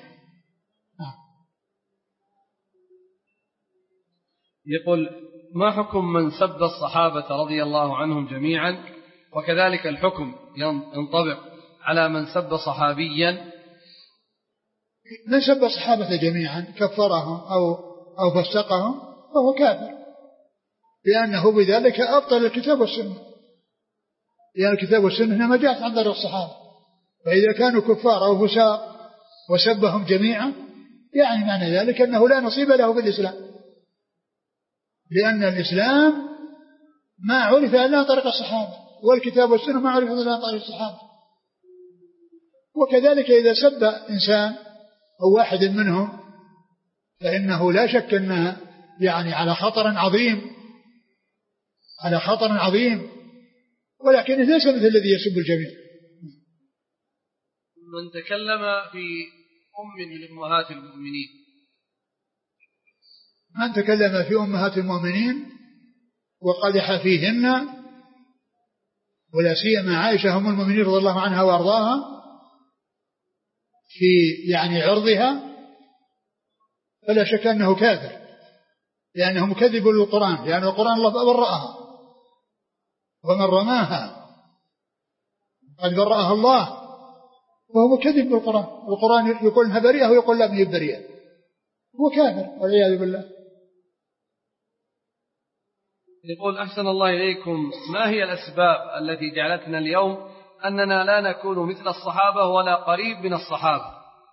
يقول ما حكم من سب الصحابة رضي الله عنهم جميعا، وكذلك الحكم ينطبق على من سب صحابيا؟ من سب الصحابة جميعا كفرهم أو, أو فسقهم فهو كافر، لأنه بذلك أبطل الكتاب والسنة، لأن الكتاب والسنة إنما جاءت عن طريق الصحابة، فإذا كانوا كفار أو فساق وسبهم جميعا يعني معنى ذلك أنه لا نصيب له في الإسلام، لأن الإسلام ما عرف إلا عن طريق الصحابة، والكتاب والسنة ما عرف إلا عن طريق الصحابة. وكذلك إذا سب إنسان أو واحد منهم فإنه لا شك أنه يعني على خطر عظيم، على خطر عظيم، ولكن ليس مثل الذي يسب الجميع. من تكلم في أم من أمهات المؤمنين من تكلم في أمهات المؤمنين وقدح فيهن، ولا سيما عائشة أم المؤمنين رضي الله عنها وأرضاها، في يعني عرضها فلا شك أنه كافر، لأنه مكذب للقرآن، لأن القرآن الله برأها، ومن رماها قد برأها الله، وهو مكذب بالقرآن. القرآن يقول انها بريئة ويقول لا من بريئة، هو كافر والعياذ بالله. يقول أحسن الله إليكم، ما هي الأسباب التي جعلتنا اليوم أننا لا نكون مثل الصحابة ولا قريب من الصحابة؟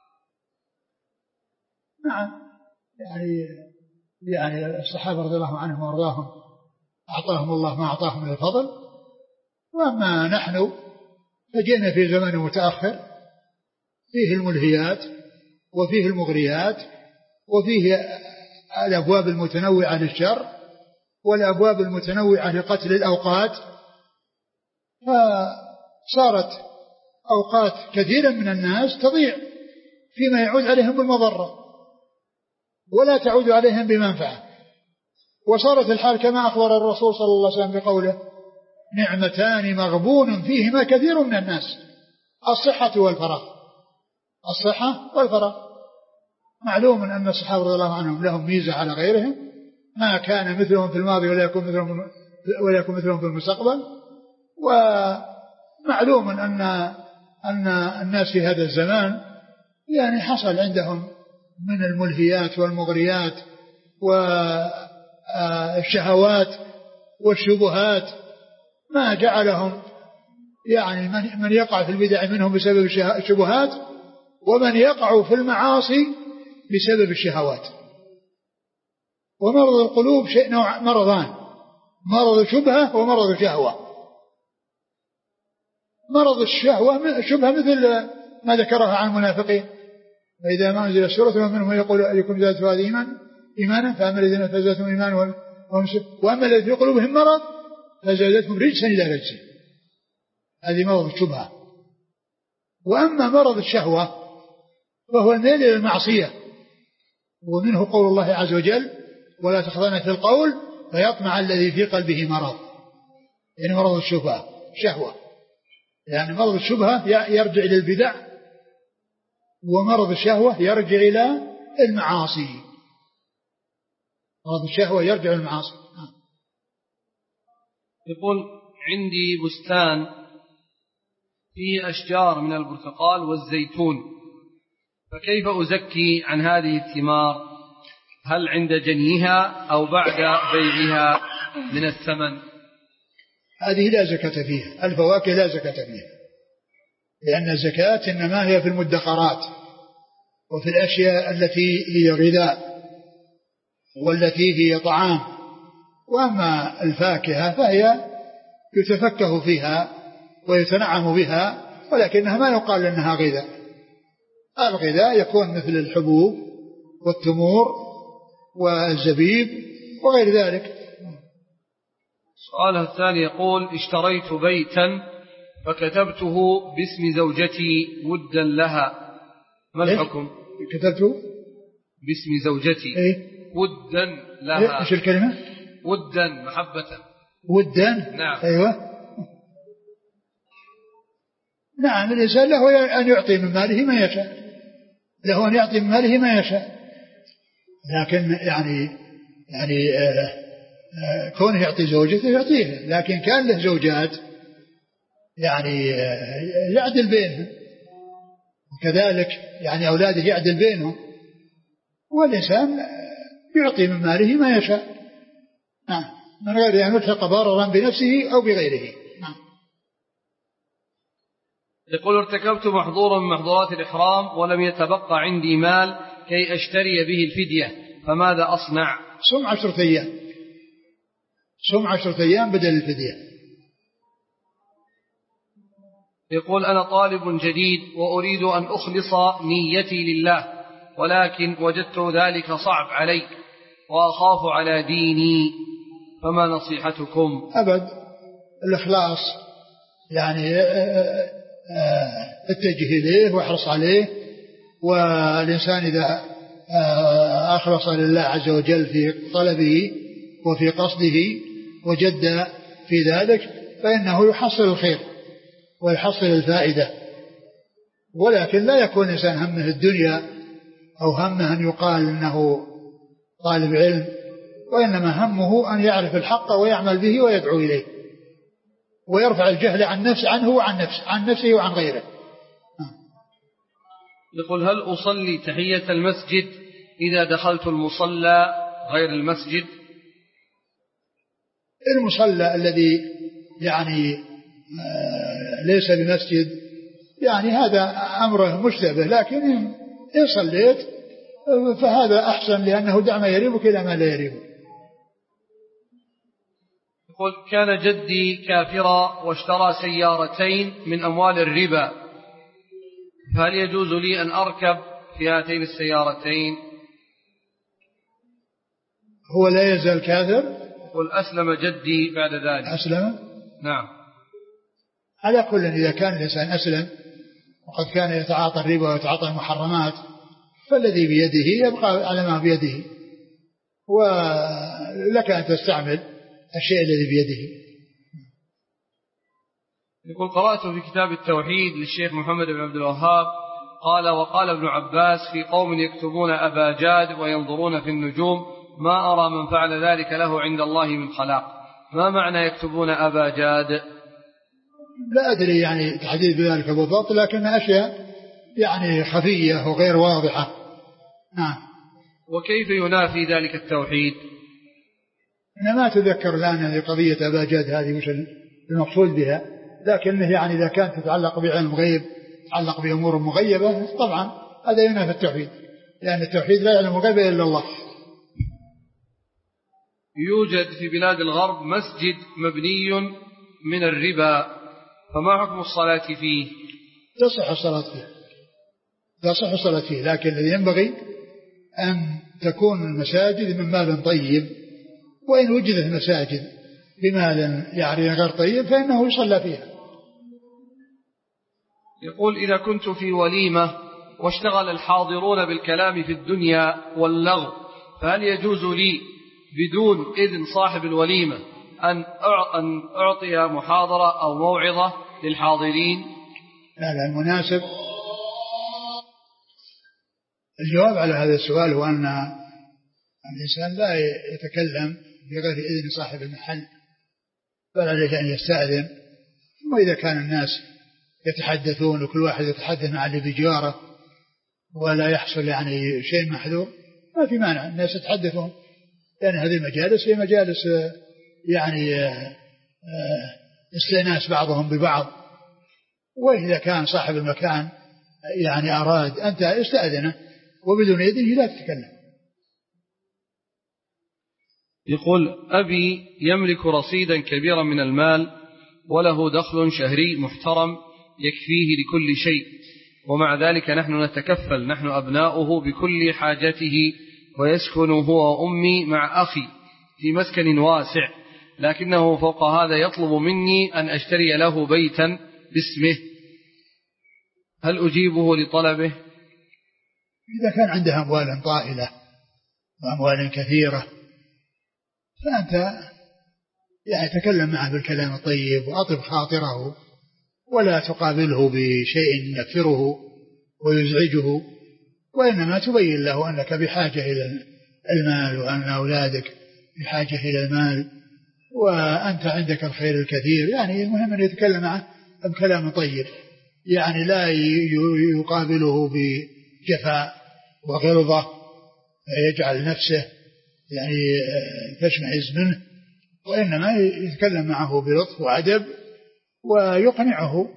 نعم، يعني يعني الصحابة رضي الله عنهم وارضاهم أعطاهم الله ما أعطاهم من الفضل، وأما نحن فجئنا في زمن متأخر فيه الملهيات وفيه المغريات وفيه الأبواب المتنوعة للشر والأبواب المتنوعة لقتل الأوقات، فصارت أوقات كثيرا من الناس تضيع فيما يعود عليهم بالمضرة ولا تعود عليهم بمنفعة. وصارت الحال كما أخبر الرسول صلى الله عليه وسلم بقوله: نعمتان مغبون فيهما كثير من الناس، الصحة والفراغ. الصحة والفراغ، معلوم أن الصحابة رضي الله عنهم لهم ميزة على غيرهم، ما كان مثلهم في الماضي ولا يكون مثلهم ولا يكون مثلهم في المستقبل. ومعلوم أن أن الناس في هذا الزمان يعني حصل عندهم من الملهيات والمغريات والشهوات والشبهات ما جعلهم يعني من يقع في البدع منهم بسبب الشبهات، ومن يقع في المعاصي بسبب الشهوات. ومرض القلوب شيء نوع مرضان: مرض شبهة ومرض شهوة. مرض الشهوة شبهة مثل ما ذكرها عن المنافقين: فإذا ما أنزل السورة ومنهم يقول أيكم زادته هذه إيمان إيمانا فأما الذين فزادتهم إيمان وأما الذين في قلوبهم مرض فزادتهم رجسا إلى رجسهم. هذه مرض الشبهة. وأما مرض الشهوة فهو الميل إلى المعصية، ومنه قول الله عز وجل: ولا تخضعن في القول فيطمع الذي في قلبه مرض. يعني مرض الشبهة شهوة، يعني مرض الشبهة يرجع إلى البدع، ومرض الشهوة يرجع إلى المعاصي. مرض الشهوة يرجع إلى المعاصي. يقول: عندي بستان فيه أشجار من البرتقال والزيتون، فكيف أزكي عن هذه الثمار؟ هل عند جنيها أو بعد بيعها من الثمن؟ هذه لا زكاة فيها، الفواكه لا زكاة فيها، لأن الزكاة إنما هي في المدخرات وفي الأشياء التي هي غذاء والتي هي طعام. وأما الفاكهة فهي يتفكه فيها ويتنعم بها، ولكنها ما يقال أنها غذاء. الغذاء يكون مثل الحبوب والتمور والزبيب وغير ذلك. السؤال الثاني يقول: اشتريت بيتا فكتبته باسم زوجتي ودا لها، ما الحكم؟ كتبته باسم زوجتي إيه؟ ودا لها. ايش الكلمة؟ ودا محبة. ودا. نعم. أيوة. نعم، الإنسان له أن يعطي من ماله ما يشاء، له أن يعطي من ماله ما يشاء، لكن يعني يعني آه آه كونه يعطي زوجته يعطيها، لكن كان له زوجات يعني آه يعدل بينهم، وكذلك يعني أولاده يعدل بينهم، والإنسان يعطي من ماله ما يشاء، نعم، من غير أن يلحق ضررا بنفسه أو بغيره. نعم. يقول: ارتكبت محظورا من محظورات الإحرام ولم يتبقى عندي مال كي أشتري به الفدية، فماذا أصنع؟ صم عشرة أيام، صم عشرة أيام بدل الفدية. يقول: أنا طالب جديد وأريد أن أخلص نيتي لله، ولكن وجدت ذلك صعب علي وأخاف على ديني، فما نصيحتكم؟ أبد، الإخلاص يعني اتجه إليه واحرص عليه، والإنسان إذا أخلص لله عز وجل في طلبه وفي قصده وجد في ذلك فإنه يحصل الخير ويحصل الفائدة، ولكن لا يكون الإنسان همه الدنيا أو همه أن يقال أنه طالب علم، وإنما همه أن يعرف الحق ويعمل به ويدعو إليه ويرفع الجهل عن نفس عنه وعن نفسه عن نفسه وعن غيره. يقول: هل أصلي تحية المسجد إذا دخلت المصلى غير المسجد؟ المصلى الذي يعني ليس بمسجد يعني هذا أمره مشتبه، لكن إن صليت فهذا أحسن، لأنه دع ما يريبك إلى ما لا يريبك. يقول: كان جدي كافرا واشترى سيارتين من أموال الربا، فهل يجوز لي أن أركب في هاتين السيارتين؟ هو لا يزال كافر؟ يقول: أسلم جدي بعد ذلك. أسلم؟ نعم. على كل، إذا كان الإنسان أسلم وقد كان يتعاطى الربا ويتعاطى المحرمات فالذي بيده يبقى على ما بيده، ولك أن تستعمل الشيء الذي بيده. يقول: قرأت في كتاب التوحيد للشيخ محمد بن عبد الوهاب قال: وقال ابن عباس في قوم يكتبون أبا جاد وينظرون في النجوم ما أرى من فعل ذلك له عند الله من خلاق. ما معنى يكتبون أبا جاد؟ لا أدري يعني تحديد ذلك بالضبط، لكن أشياء يعني خفية وغير واضحة. نعم. وكيف ينافي ذلك التوحيد؟ أنا ما أتذكر الآن قضية أبا جاد هذه وش المقصود بها، لكنه يعني إذا كانت تتعلق بعلم غيب تتعلق بأمور مغيبة طبعا هذا ينافي التوحيد، لأن التوحيد لا يعلم الغيب إلا الله. يوجد في بلاد الغرب مسجد مبني من الربا، فما حكم الصلاة فيه؟ تصح الصلاة فيه، تصح الصلاة فيه، لكن الذي ينبغي أن تكون المساجد من مال طيب، وإن وجدت مساجد بمال يعني غير طيب فإنه يصلى فيها. يقول: إذا كنت في وليمة واشتغل الحاضرون بالكلام في الدنيا واللغو، فهل يجوز لي بدون إذن صاحب الوليمة أن أعطي محاضرة أو موعظة للحاضرين؟ لا لا، المناسب الجواب على هذا السؤال هو أن الإنسان لا يتكلم بغير إذن صاحب المحل، بل عليه أن يستأذن. وإذا كان الناس يتحدثون وكل واحد يتحدث مع اللي بجواره ولا يحصل يعني شيء محذور ما في مانع الناس يتحدثون، لأن هذه المجالس هي مجالس يعني استئناس بعضهم ببعض. وإذا كان صاحب المكان يعني أراد أنت استأذنه وبدون إذنه لا تتكلم. يقول: أبي يملك رصيدا كبيرا من المال وله دخل شهري محترم يكفيه لكل شيء، ومع ذلك نحن نتكفل نحن أبناؤه بكل حاجته، ويسكن هو وأمي مع أخي في مسكن واسع، لكنه فوق هذا يطلب مني أن أشتري له بيتا باسمه، هل أجيبه لطلبه؟ إذا كان عنده أموال طائلة وأموال كثيرة فأنت يعني تكلم معه بالكلام الطيب وأطب خاطره، ولا تقابله بشيء ينفره ويزعجه، وإنما تبين له أنك بحاجة إلى المال وأن أولادك بحاجة إلى المال وأنت عندك الخير الكثير. يعني المهم أن يتكلم معه بكلام طيب، يعني لا يقابله بجفاء وغلظة يجعل نفسه يعني تشمئز منه، وإنما يتكلم معه بلطف وأدب ويقنعه.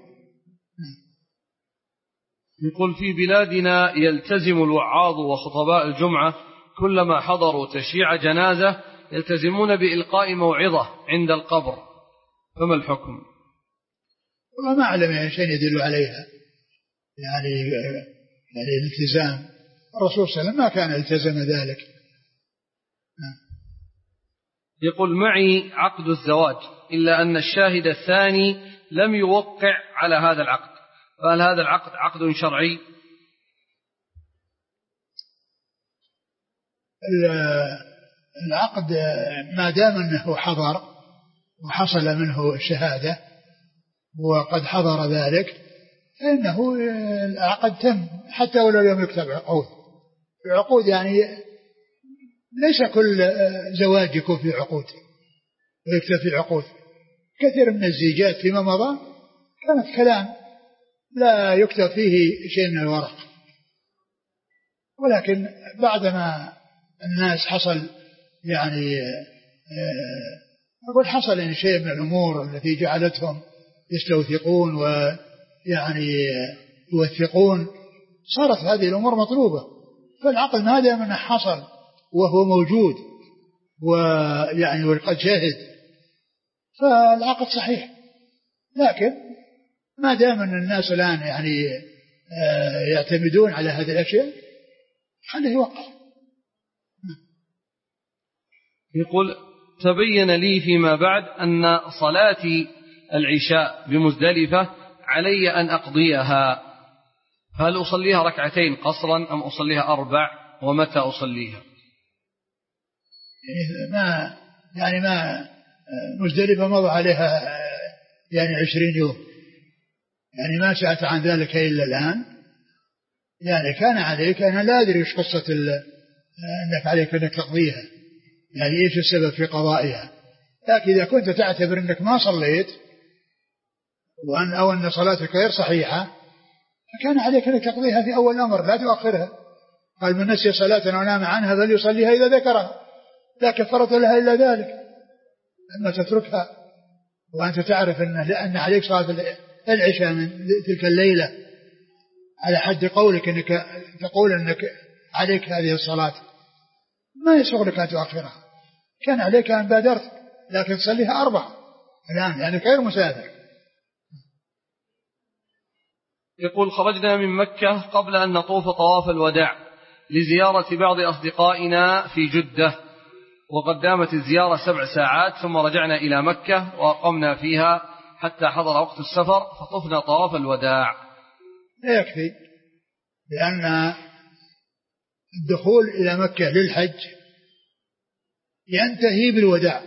يقول: في بلادنا يلتزم الوعاظ وخطباء الجمعة كلما حضروا تشييع جنازة يلتزمون بإلقاء موعظة عند القبر، فما الحكم؟ وما أعلم يعني شيء يدل عليها يعني يعني الالتزام. الرسول صلى الله عليه وسلم ما كان التزم ذلك. يقول: معي عقد الزواج إلا أن الشاهد الثاني لم يوقع على هذا العقد، فهل هذا العقد عقد شرعي؟ العقد ما دام أنه حضر وحصل منه الشهادة وقد حضر ذلك فإنه العقد تم حتى ولو لم يكتب عقود. العقود يعني ليس كل زواج يكون في عقود ويكتب في عقود. كثير من الزيجات فيما مضى كانت كلام لا يكتب فيه شيء من الورق، ولكن بعدما الناس حصل يعني أقول حصل إن شيء من الأمور التي جعلتهم يستوثقون ويعني يوثقون، صارت هذه الأمور مطلوبة. فالعقل ما دام أنه حصل وهو موجود ويعني وقد شاهد فالعقد صحيح. لكن ما دام أن الناس الآن يعني يعتمدون على هذه الأشياء خليه يوقف. يقول: تبين لي فيما بعد أن صلاة العشاء بمزدلفة علي أن أقضيها، هل أصليها ركعتين قصرا أم أصليها أربع، ومتى أصليها؟ ما يعني ما مزدلفة مضى عليها يعني عشرين يوم، يعني ما سألت عن ذلك إلا الآن. يعني كان عليك، أنا لا أدري إيش قصة أنك عليك أنك تقضيها، يعني إيش السبب في قضائها. لكن إذا كنت تعتبر أنك ما صليت وأن أو أن صلاتك غير صحيحة فكان عليك أنك تقضيها في أول الأمر لا تؤخرها. قال: من نسي صلاة ونام عنها فليصليها إذا ذكرها، لا كفارة لها إلا ذلك. أما تتركها وأنت تعرف أن لأن عليك صلاة العشاء من تلك الليلة على حد قولك أنك تقول أنك عليك هذه الصلاة، ما يسوغ لك أن تؤخرها. كان عليك أن بادرت، لكن تصليها أربع الآن يعني غير مسافر. يقول: خرجنا من مكة قبل أن نطوف طواف الوداع لزيارة بعض أصدقائنا في جدة، وقد دامت الزيارة سبع ساعات، ثم رجعنا إلى مكة وأقمنا فيها حتى حضر وقت السفر فطفنا طواف الوداع. لا يكفي، لأن الدخول إلى مكة للحج ينتهي بالوداع،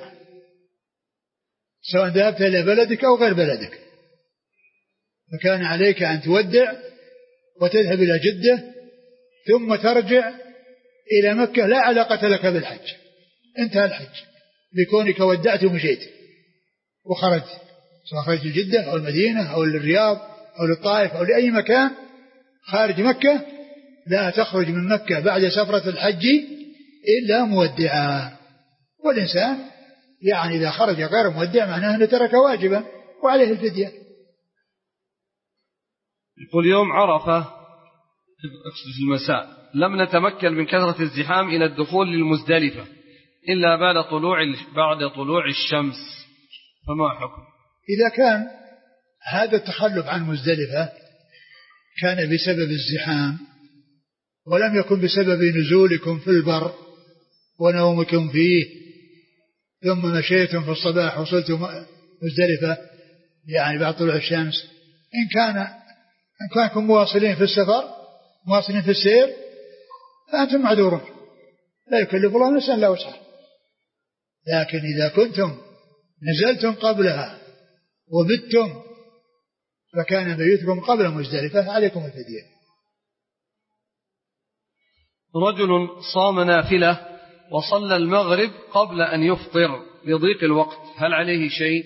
سواء ذهبت إلى بلدك أو غير بلدك. فكان عليك أن تودع وتذهب إلى جدة ثم ترجع إلى مكة، لا علاقة لك بالحج، انتهى الحج بكونك ودعت ومشيت وخرجت، سواء خرجت جدة أو المدينة أو الرياض أو للطائف أو لأي مكان خارج مكة. لا تخرج من مكة بعد سفرة الحج إلا مودعا. والإنسان يعني إذا خرج غير مودع معناه أنه ترك واجبا وعليه الفدية. يقول: يوم عرفة أقصد في المساء لم نتمكن من كثرة الزحام إلى الدخول للمزدلفة إلا بعد طلوع بعد طلوع الشمس، فما حكم؟ إذا كان هذا التخلف عن مزدلفة كان بسبب الزحام ولم يكن بسبب نزولكم في البر ونومكم فيه ثم مشيتم في الصباح وصلتم مزدلفة يعني بعد طلوع الشمس، إن كان إن كانكم مواصلين في السفر مواصلين في السير فأنتم معذورون، لا يكلف الله نفسا إلا وسعها. لكن إذا كنتم نزلتم قبلها وبتم فكان بيوتكم قبل مزدلفة عليكم الفدية. رجل صام نافلة وصلى المغرب قبل أن يفطر لضيق الوقت، هل عليه شيء؟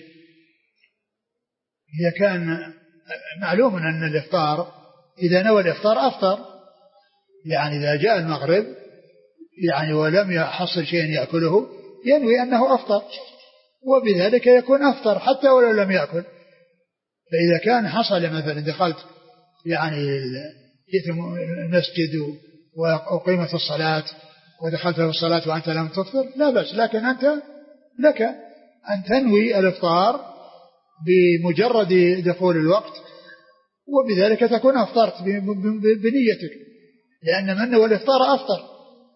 إذا كان معلوم أن الإفطار إذا نوى الإفطار أفطر، يعني إذا جاء المغرب يعني ولم يحصل شيء يأكله ينوي أنه أفطر، وبذلك يكون أفطر حتى ولو لم يأكل. فإذا كان حصل مثلا دخلت يعني جئت المسجد وأقيمت الصلاة ودخلت في الصلاة وأنت لم تفطر لا بأس، لكن أنت لك أن تنوي الإفطار بمجرد دخول الوقت، وبذلك تكون أفطرت بنيتك، لأن من نوى الإفطار أفطر.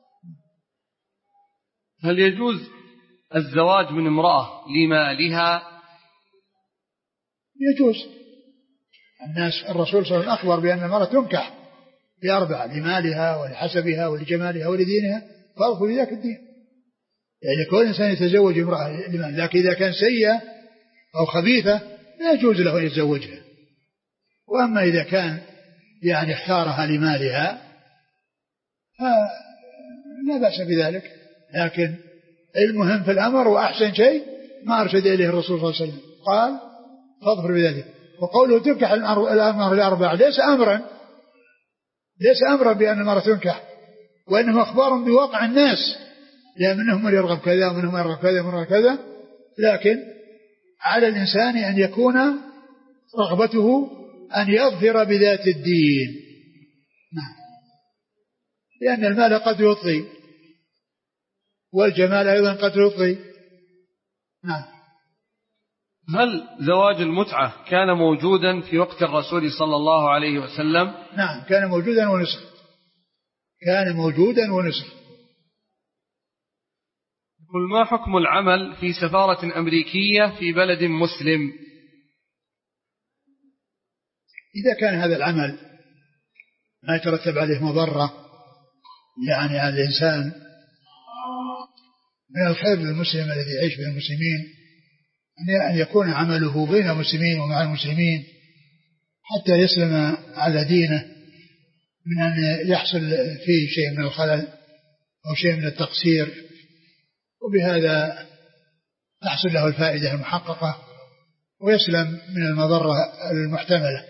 هل يجوز الزواج من امرأة لمالها؟ يجوز. الناس الرسول صلى الله عليه وسلم أخبر بأن المرأة تنكح بأربعة: لمالها ولحسبها ولجمالها ولدينها، فأظهر بذاك الدين. يعني كل إنسان يتزوج امرأة لمال، لكن إذا كان سيئة أو خبيثة لا يجوز له أن يتزوجها. وأما إذا كان يعني اختارها لمالها فلا بأس بذلك، لكن المهم في الأمر وأحسن شيء ما أرشد إليه الرسول صلى الله عليه وسلم، قال فاظفر بذلك. وقوله تنكح الأمر الأربع ليس أمرا ليس أمرا بأن المرأة تنكح، وإنما أخبار بواقع الناس، لا منهم من يرغب كذا ومنهم من يرغب كذا ومنهم كذا، لكن على الإنسان أن يكون رغبته أن يظفر بذات الدين. نعم. لأن المال قد يطغي والجمال أيضا قد يطغي. نعم. هل زواج المتعة كان موجودا في وقت الرسول صلى الله عليه وسلم؟ نعم كان موجودا ونسخ كان موجودا ونسخ. قل ما حكم العمل في سفارة أمريكية في بلد مسلم؟ إذا كان هذا العمل ما يترتب عليه مضرة يعني على الإنسان، من الخير للمسلم الذي يعيش بين المسلمين أن يكون عمله بين المسلمين ومع المسلمين حتى يسلم على دينه من أن يحصل فيه شيء من الخلل أو شيء من التقصير، وبهذا تحصل له الفائدة المحققة ويسلم من المضرة المحتملة.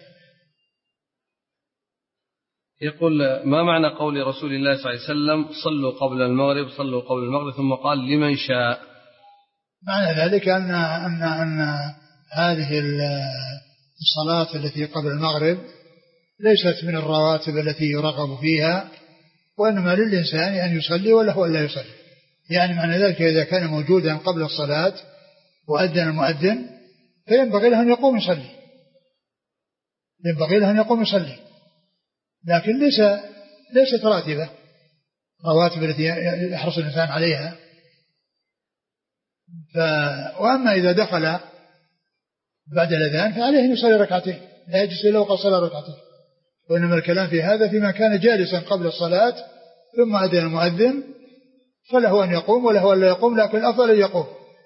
يقول ما معنى قول رسول الله صلى الله عليه وسلم صلوا قبل المغرب صلوا قبل المغرب ثم قال لمن شاء؟ معنى ذلك أن, أن, أن هذه الصلاة التي قبل المغرب ليست من الرواتب التي يرغب فيها، وإنما للإنسان أن يصلي ولا هو لا يصلي. يعني معنى ذلك إذا كان موجودا قبل الصلاة وأذن المؤذن فينبغي له أن يقوم يصلي ينبغي له أن يقوم يصلي لكن ليس ليست راتبة رواتب التي يحرص الإنسان عليها. ف... وأما إذا دخل بعد الأذان فعليه أن يصلي ركعتين، لا يجلس إلا وقد صلى ركعتين. وإنما الكلام في هذا فيما كان جالسا قبل الصلاة ثم أذن المؤذن فله أن يقوم وله أن لا يقوم، لكن الأفضل أن يقوم.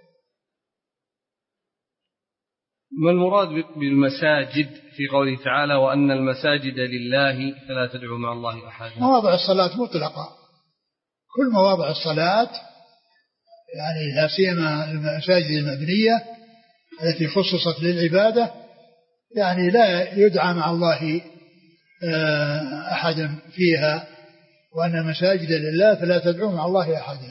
ما المراد بالمساجد في قوله تعالى وأن المساجد لله فلا تدعوا مع الله أحدا؟ مواضع الصلاة مطلقة، كل مواضع الصلاة يعني لا سيما المساجد المبنية التي خصصت للعبادة، يعني لا يدعى مع الله أحد فيها، وأن المساجد لله فلا تدعوا مع الله أحدا.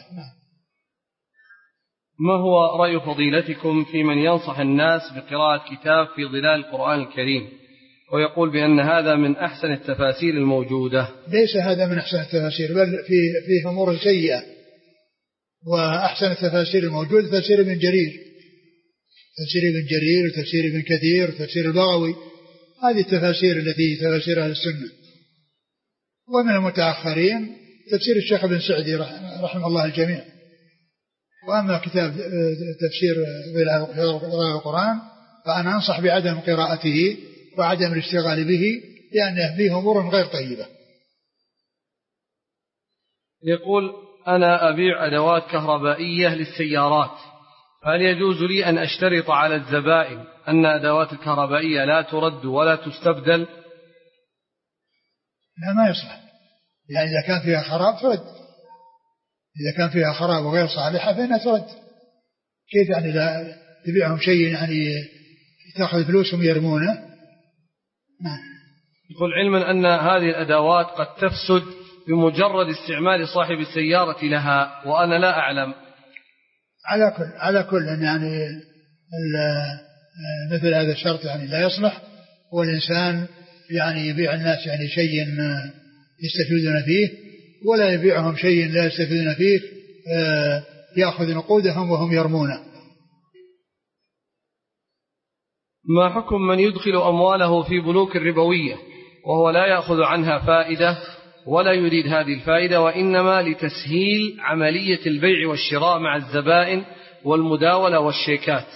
ما هو رأي فضيلتكم في من ينصح الناس بقراءة كتاب في ظلال القرآن الكريم ويقول بأن هذا من أحسن التفاسير الموجودة؟ ليس هذا من أحسن التفاسير، بل في فيه أمور سيئة، وأحسن التفاسير الموجودة تفسير ابن جرير تفسير ابن جرير وتفسير ابن كثير وتفسير البغوي، هذه التفاسير التي تفسيرها السنة. ومن المتأخرين تفسير الشيخ ابن سعدي رحمه الله الجميع. وأما كتاب تفسير القرآن فأنا أنصح بعدم قراءته وعدم الاشتغال به لأنه فيه أمور غير طيبة. يقول أنا أبيع أدوات كهربائية للسيارات، هل يجوز لي أن أشترط على الزبائن أن أدوات الكهربائية لا ترد ولا تستبدل؟ لا، ما يصلح، يعني إذا كان فيها خراب ترد، إذا كان فيها خراب وغير صالحة فإنها ترد. كيف يعني لا تبيعهم شيء يعني تأخذ فلوسهم يرمونه؟ نعم. يقول علما أن هذه الأدوات قد تفسد بمجرد استعمال صاحب السيارة لها وأنا لا أعلم. على كل على كل يعني مثل هذا الشرط يعني لا يصلح، والإنسان يعني يبيع الناس يعني شيء يستفيدون فيه ولا يبيعهم شيء لا يستفيدون فيه يأخذ نقودهم وهم يرمونه. ما حكم من يدخل أمواله في بنوك الربوية وهو لا يأخذ عنها فائدة ولا يريد هذه الفائدة وإنما لتسهيل عملية البيع والشراء مع الزبائن والمداولة والشيكات؟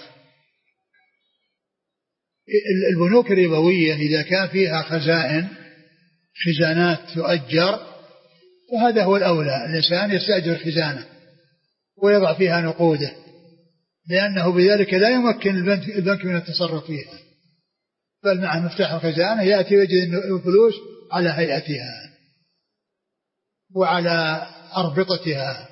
البنوك الربوية إذا كان فيها خزائن خزانات تؤجر فهذا هو الأولى، الإنسان يستأجر خزانة ويضع فيها نقوده، لأنه بذلك لا يمكن البنك من التصرف فيها، بل معه مفتاح الخزانة يأتي ويجد الفلوس على هيئتها وعلى أربطتها.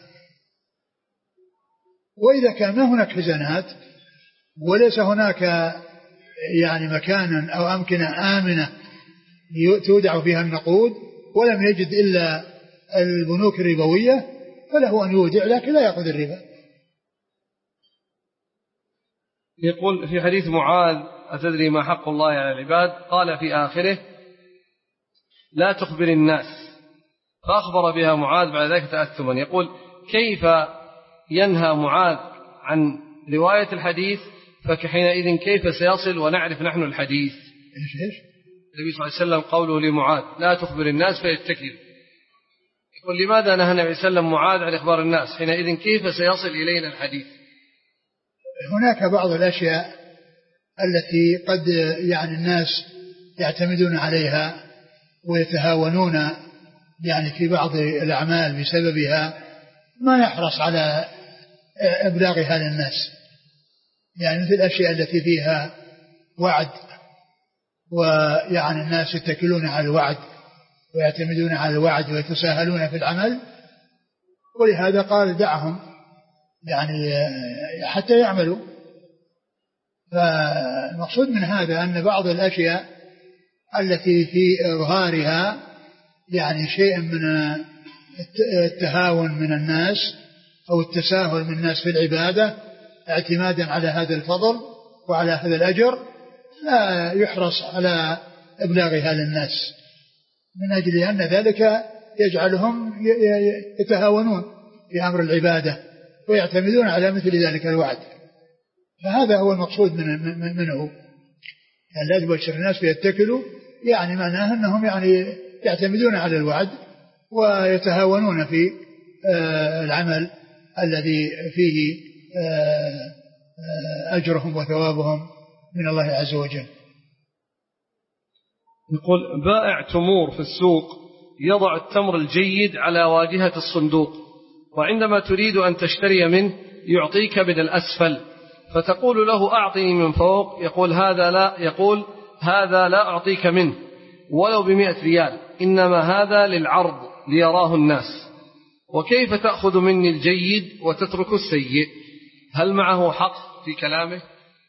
وإذا كان ما هناك خزانات وليس هناك يعني مكان أو أمكنة آمنة تودع فيها النقود ولم يجد إلا البنوك الربوية فله أن يودع لكن لا يأخذ الربا. يقول في حديث معاذ أتدري ما حق الله على العباد؟ قال في آخره لا تخبر الناس، فأخبر بها معاذ بعد ذلك تأثما. يقول كيف ينهى معاذ عن رواية الحديث فحينئذ كيف سيصل ونعرف نحن الحديث؟ إيش إيش؟ النبي صلى الله عليه وسلم قوله لمعاذ لا تخبر الناس فيتكل. يقول لماذا نهى النبي صلى الله عليه وسلم معاذ عن إخبار الناس؟ حينئذ كيف سيصل إلينا الحديث؟ هناك بعض الأشياء التي قد يعني الناس يعتمدون عليها ويتهاونون يعني في بعض الأعمال بسببها ما يحرص على إبلاغها للناس، يعني مثل الأشياء التي فيها وعد ويعني الناس يتكلون على الوعد ويعتمدون على الوعد ويتساهلون في العمل، ولهذا قال دعهم يعني حتى يعملوا. فالمقصود من هذا أن بعض الأشياء التي في إظهارها يعني شيء من التهاون من الناس أو التساهل من الناس في العبادة اعتمادا على هذا الفضل وعلى هذا الأجر لا يحرص على إبلاغها للناس، من أجل أن ذلك يجعلهم يتهاونون في أمر العبادة ويعتمدون على مثل ذلك الوعد. فهذا هو المقصود منه، يعني لا تبشر الناس فيتكلوا، يعني معناه أنهم يعني يعتمدون على الوعد ويتهاونون في العمل الذي فيه أجرهم وثوابهم من الله عز وجل. يقول بائع تمور في السوق يضع التمر الجيد على واجهة الصندوق، وعندما تريد أن تشتري منه يعطيك من الأسفل، فتقول له أعطني من فوق، يقول هذا لا يقول هذا لا أعطيك منه ولو بمئة ريال، إنما هذا للعرض ليراه الناس، وكيف تأخذ مني الجيد وتترك السيء؟ هل معه حق في كلامه؟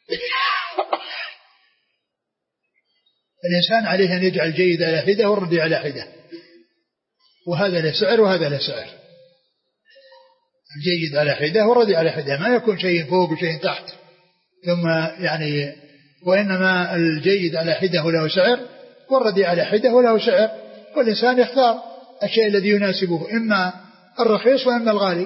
الإنسان عليه أن يجعل الجيد على حدة والردي على حدة، وهذا له سعر وهذا له سعر. الجيد على حدة والردي على حدة، ما يكون شيء فوق وشيء تحت ثم يعني، وإنما الجيد على حدة وله سعر والردي على حدة وله سعر، والإنسان يختار الشيء الذي يناسبه، إما الرخيص وإما الغالي.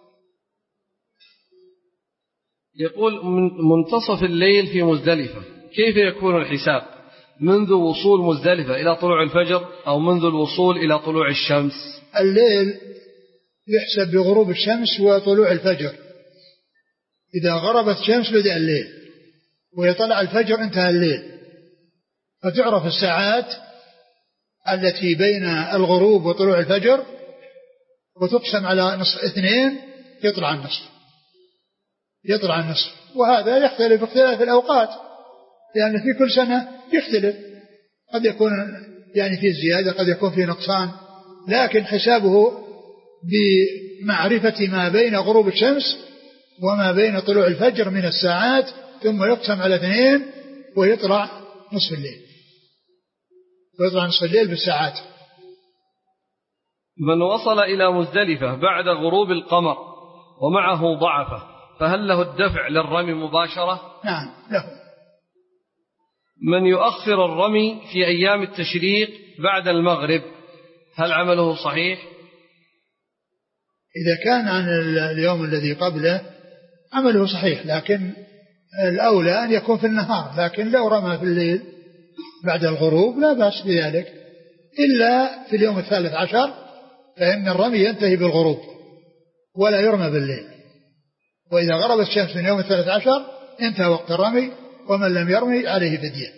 يقول من منتصف الليل في مزدلفة كيف يكون الحساب؟ منذ وصول مزدلفة إلى طلوع الفجر أو منذ الوصول إلى طلوع الشمس؟ الليل يحسب بغروب الشمس وطلوع الفجر، إذا غربت الشمس بدأ الليل ويطلع الفجر انتهى الليل، فتعرف الساعات التي بين الغروب وطلوع الفجر وتقسم على نصف اثنين يطلع النصف يطلع النصف وهذا يختلف باختلاف الأوقات، لأن في كل سنة يختلف، قد يكون يعني في زيادة قد يكون في نقصان، لكن حسابه بمعرفة ما بين غروب الشمس وما بين طلوع الفجر من الساعات، ثم يقسم على اثنين ويطلع نصف الليل ويطلع نصف الليل بالساعات. من وصل إلى مزدلفة بعد غروب القمر ومعه ضعفة فهل له الدفع للرمي مباشرة؟ نعم له. من يؤخر الرمي في أيام التشريق بعد المغرب هل عمله صحيح؟ إذا كان عن اليوم الذي قبله عمله صحيح، لكن الأولى أن يكون في النهار، لكن لو رمى في الليل بعد الغروب لا بأس بذلك، إلا في اليوم الثالث عشر فإن الرمي ينتهي بالغروب ولا يرمى بالليل، وإذا غربت الشمس من يوم الثالث عشر انتهى وقت الرمي، ومن لم يرمي عليه فدية.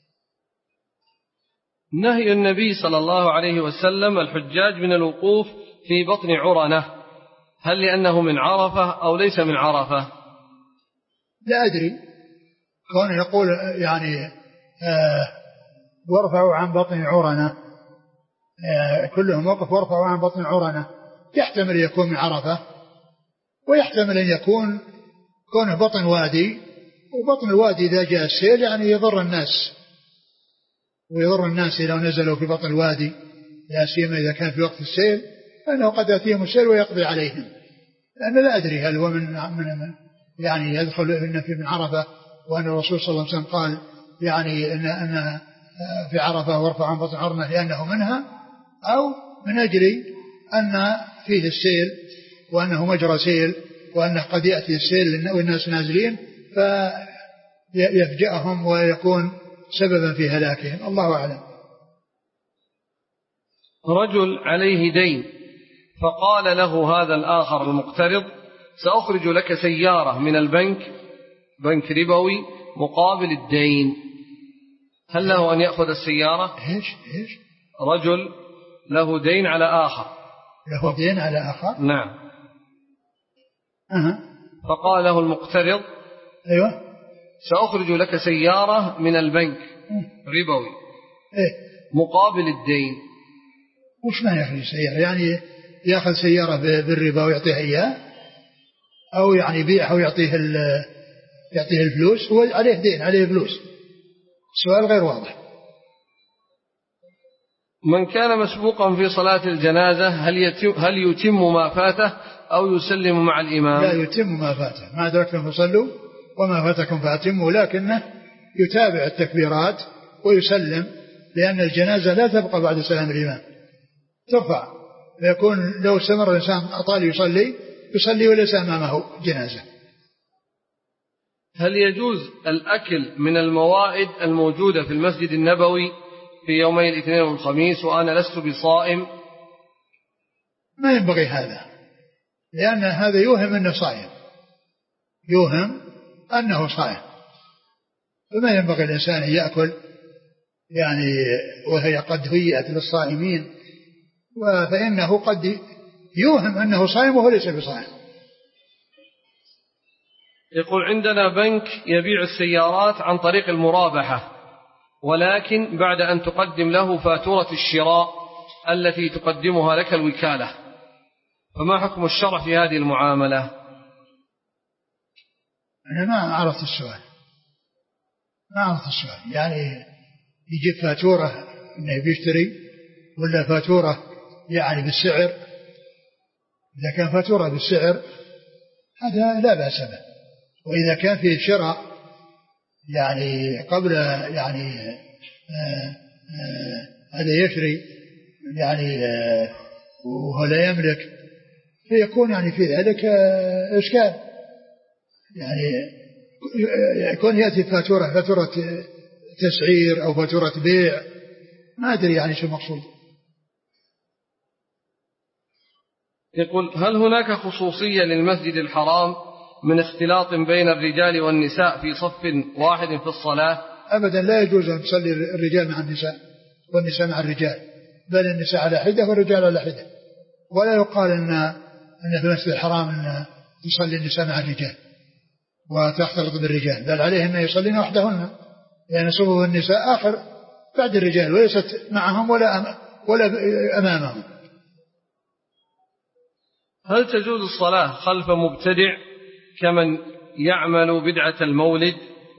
نهي النبي صلى الله عليه وسلم الحجاج من الوقوف في بطن عرنة، هل لأنه من عرفة أو ليس من عرفة؟ لا أدري، كون يقول يعني آه وارفعوا عن بطن عرنة، آه كلهم وقف وارفعوا عن بطن عرنة، يحتمل يكون من عرفة ويحتمل أن يكون كونه بطن وادي، وبطن الوادي إذا جاء السيل يعني يضر الناس، ويضر الناس لو نزلوا في بطن الوادي، لا سيما إذا كان في وقت السيل فإنه قد يأتيهم السيل ويقضي عليهم. لأن لا أدري هل هو من, من يعني يدخل إن في من عرفة، وأن الرسول صلى الله عليه وسلم قال يعني إن, أن في عرفة وارفع عن بطن عرنة لأنه منها، أو من أجل أن فيه السيل وأنه مجرى سيل، وأنه قد يأتي السيل والناس نازلين فيفجأهم ويكون سببا في هلاكهم. الله أعلم. رجل عليه دين فقال له هذا الآخر المقترض سأخرج لك سيارة من البنك، بنك ربوي، مقابل الدين، هل له أن يأخذ السيارة؟ إيش إيش رجل له دين على آخر، له دين على آخر، نعم. أه. فقال له المقترض أيوة سأخرج لك سيارة من البنك ربوي إيه؟ مقابل الدين. وش ما يأخذ سيارة؟ يعني يأخذ سيارة بالربا ويعطيها إياه، أو يعني يبيعها ويعطيه يعطيه الفلوس، هو عليه دين عليه فلوس. السؤال غير واضح. من كان مسبوقا في صلاة الجنازة هل يتم, هل يتم ما فاته أو يسلم مع الإمام؟ لا يتم ما فاته، ما أدركتم فصلوا وما فاتكم فأتموا، لكنه يتابع التكبيرات ويسلم، لأن الجنازة لا تبقى بعد سلام الإمام، ترفع، فيكون لو استمر الإنسان أطال يصلي يصلي وليس أمامه جنازة. هل يجوز الأكل من الموائد الموجودة في المسجد النبوي في يومي الاثنين والخميس وأنا لست بصائم؟ ما ينبغي هذا، لأن هذا يوهم أنه صائم، يوهم أنه صائم، فما ينبغي الإنسان أن يأكل يعني وهي قد هيئت للصائمين، فإنه قد يوهم أنه صائم وهو ليس بصائم. يقول عندنا بنك يبيع السيارات عن طريق المرابحة، ولكن بعد أن تقدم له فاتورة الشراء التي تقدمها لك الوكالة، فما حكم الشرع في هذه المعاملة؟ أنا ما عرفت السؤال، ما عرفت السؤال. يعني يجيب فاتورة إنه بيشتري، ولا فاتورة يعني بالسعر؟ إذا كان فاتورة بالسعر هذا لا بأس به، وإذا كان فيه شراء يعني قبل يعني آه آه هذا يشري يعني آه وهو لا يملك، فيكون يعني في ذلك آه إشكال، يعني يكون يأتي فاتورة فاتورة تسعير أو فاتورة بيع، ما أدري يعني شو المقصود. يقول هل هناك خصوصية للمسجد الحرام من اختلاط بين الرجال والنساء في صف واحد في الصلاة؟ أبدا، لا يجوز أن تصلي الرجال مع النساء والنساء مع الرجال، بل النساء على حدة والرجال على حدة، ولا يقال أن أن في المسجد الحرام أن تصلي النساء مع الرجال وتختلط بالرجال، بل عليهن يصلين وحدهن، لأن صفوف النساء آخر بعد الرجال وليست معهم ولا أم ولا أمامهم. هل تجوز الصلاة خلف مبتدع كمن يعمل بدعة المولد؟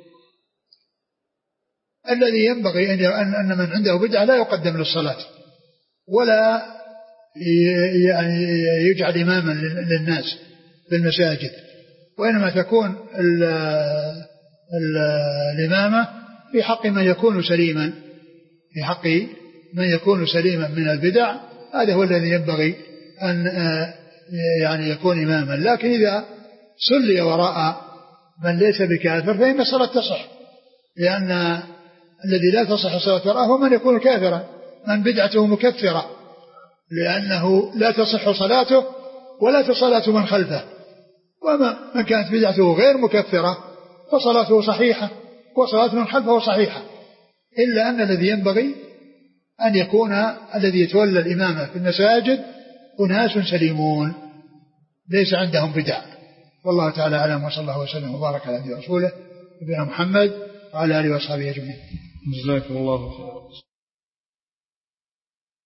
الذي ينبغي أن أن من عنده بدعة لا يقدم للصلاة ولا يعني يجعل إماما للناس في المساجد، وإنما تكون ال ال الإمامة في حق من يكون سليما، في حق من يكون سليما من البدع، هذا هو الذي ينبغي أن يعني يكون إماما. لكن إذا صلي وراء من ليس بكافر فإن الصلاة تصح، لأن الذي لا تصح الصلاة وراءه هو من يكون كافرا، من بدعته مكفرة، لأنه لا تصح صلاته ولا تصلاة من خلفه، وما من كانت بدعته غير مكفرة فصلاته صحيحة وصلاة من خلفه صحيحة، إلا أن الذي ينبغي أن يكون الذي يتولى الإمامة في المساجد أناس سليمون ليس عندهم بدع. والله تعالى أعلم، وصلى الله وسلم وبارك على نبينا ورسوله نبينا محمد وعلى آله وصحبه أجمعين. جزاكم الله خيرا.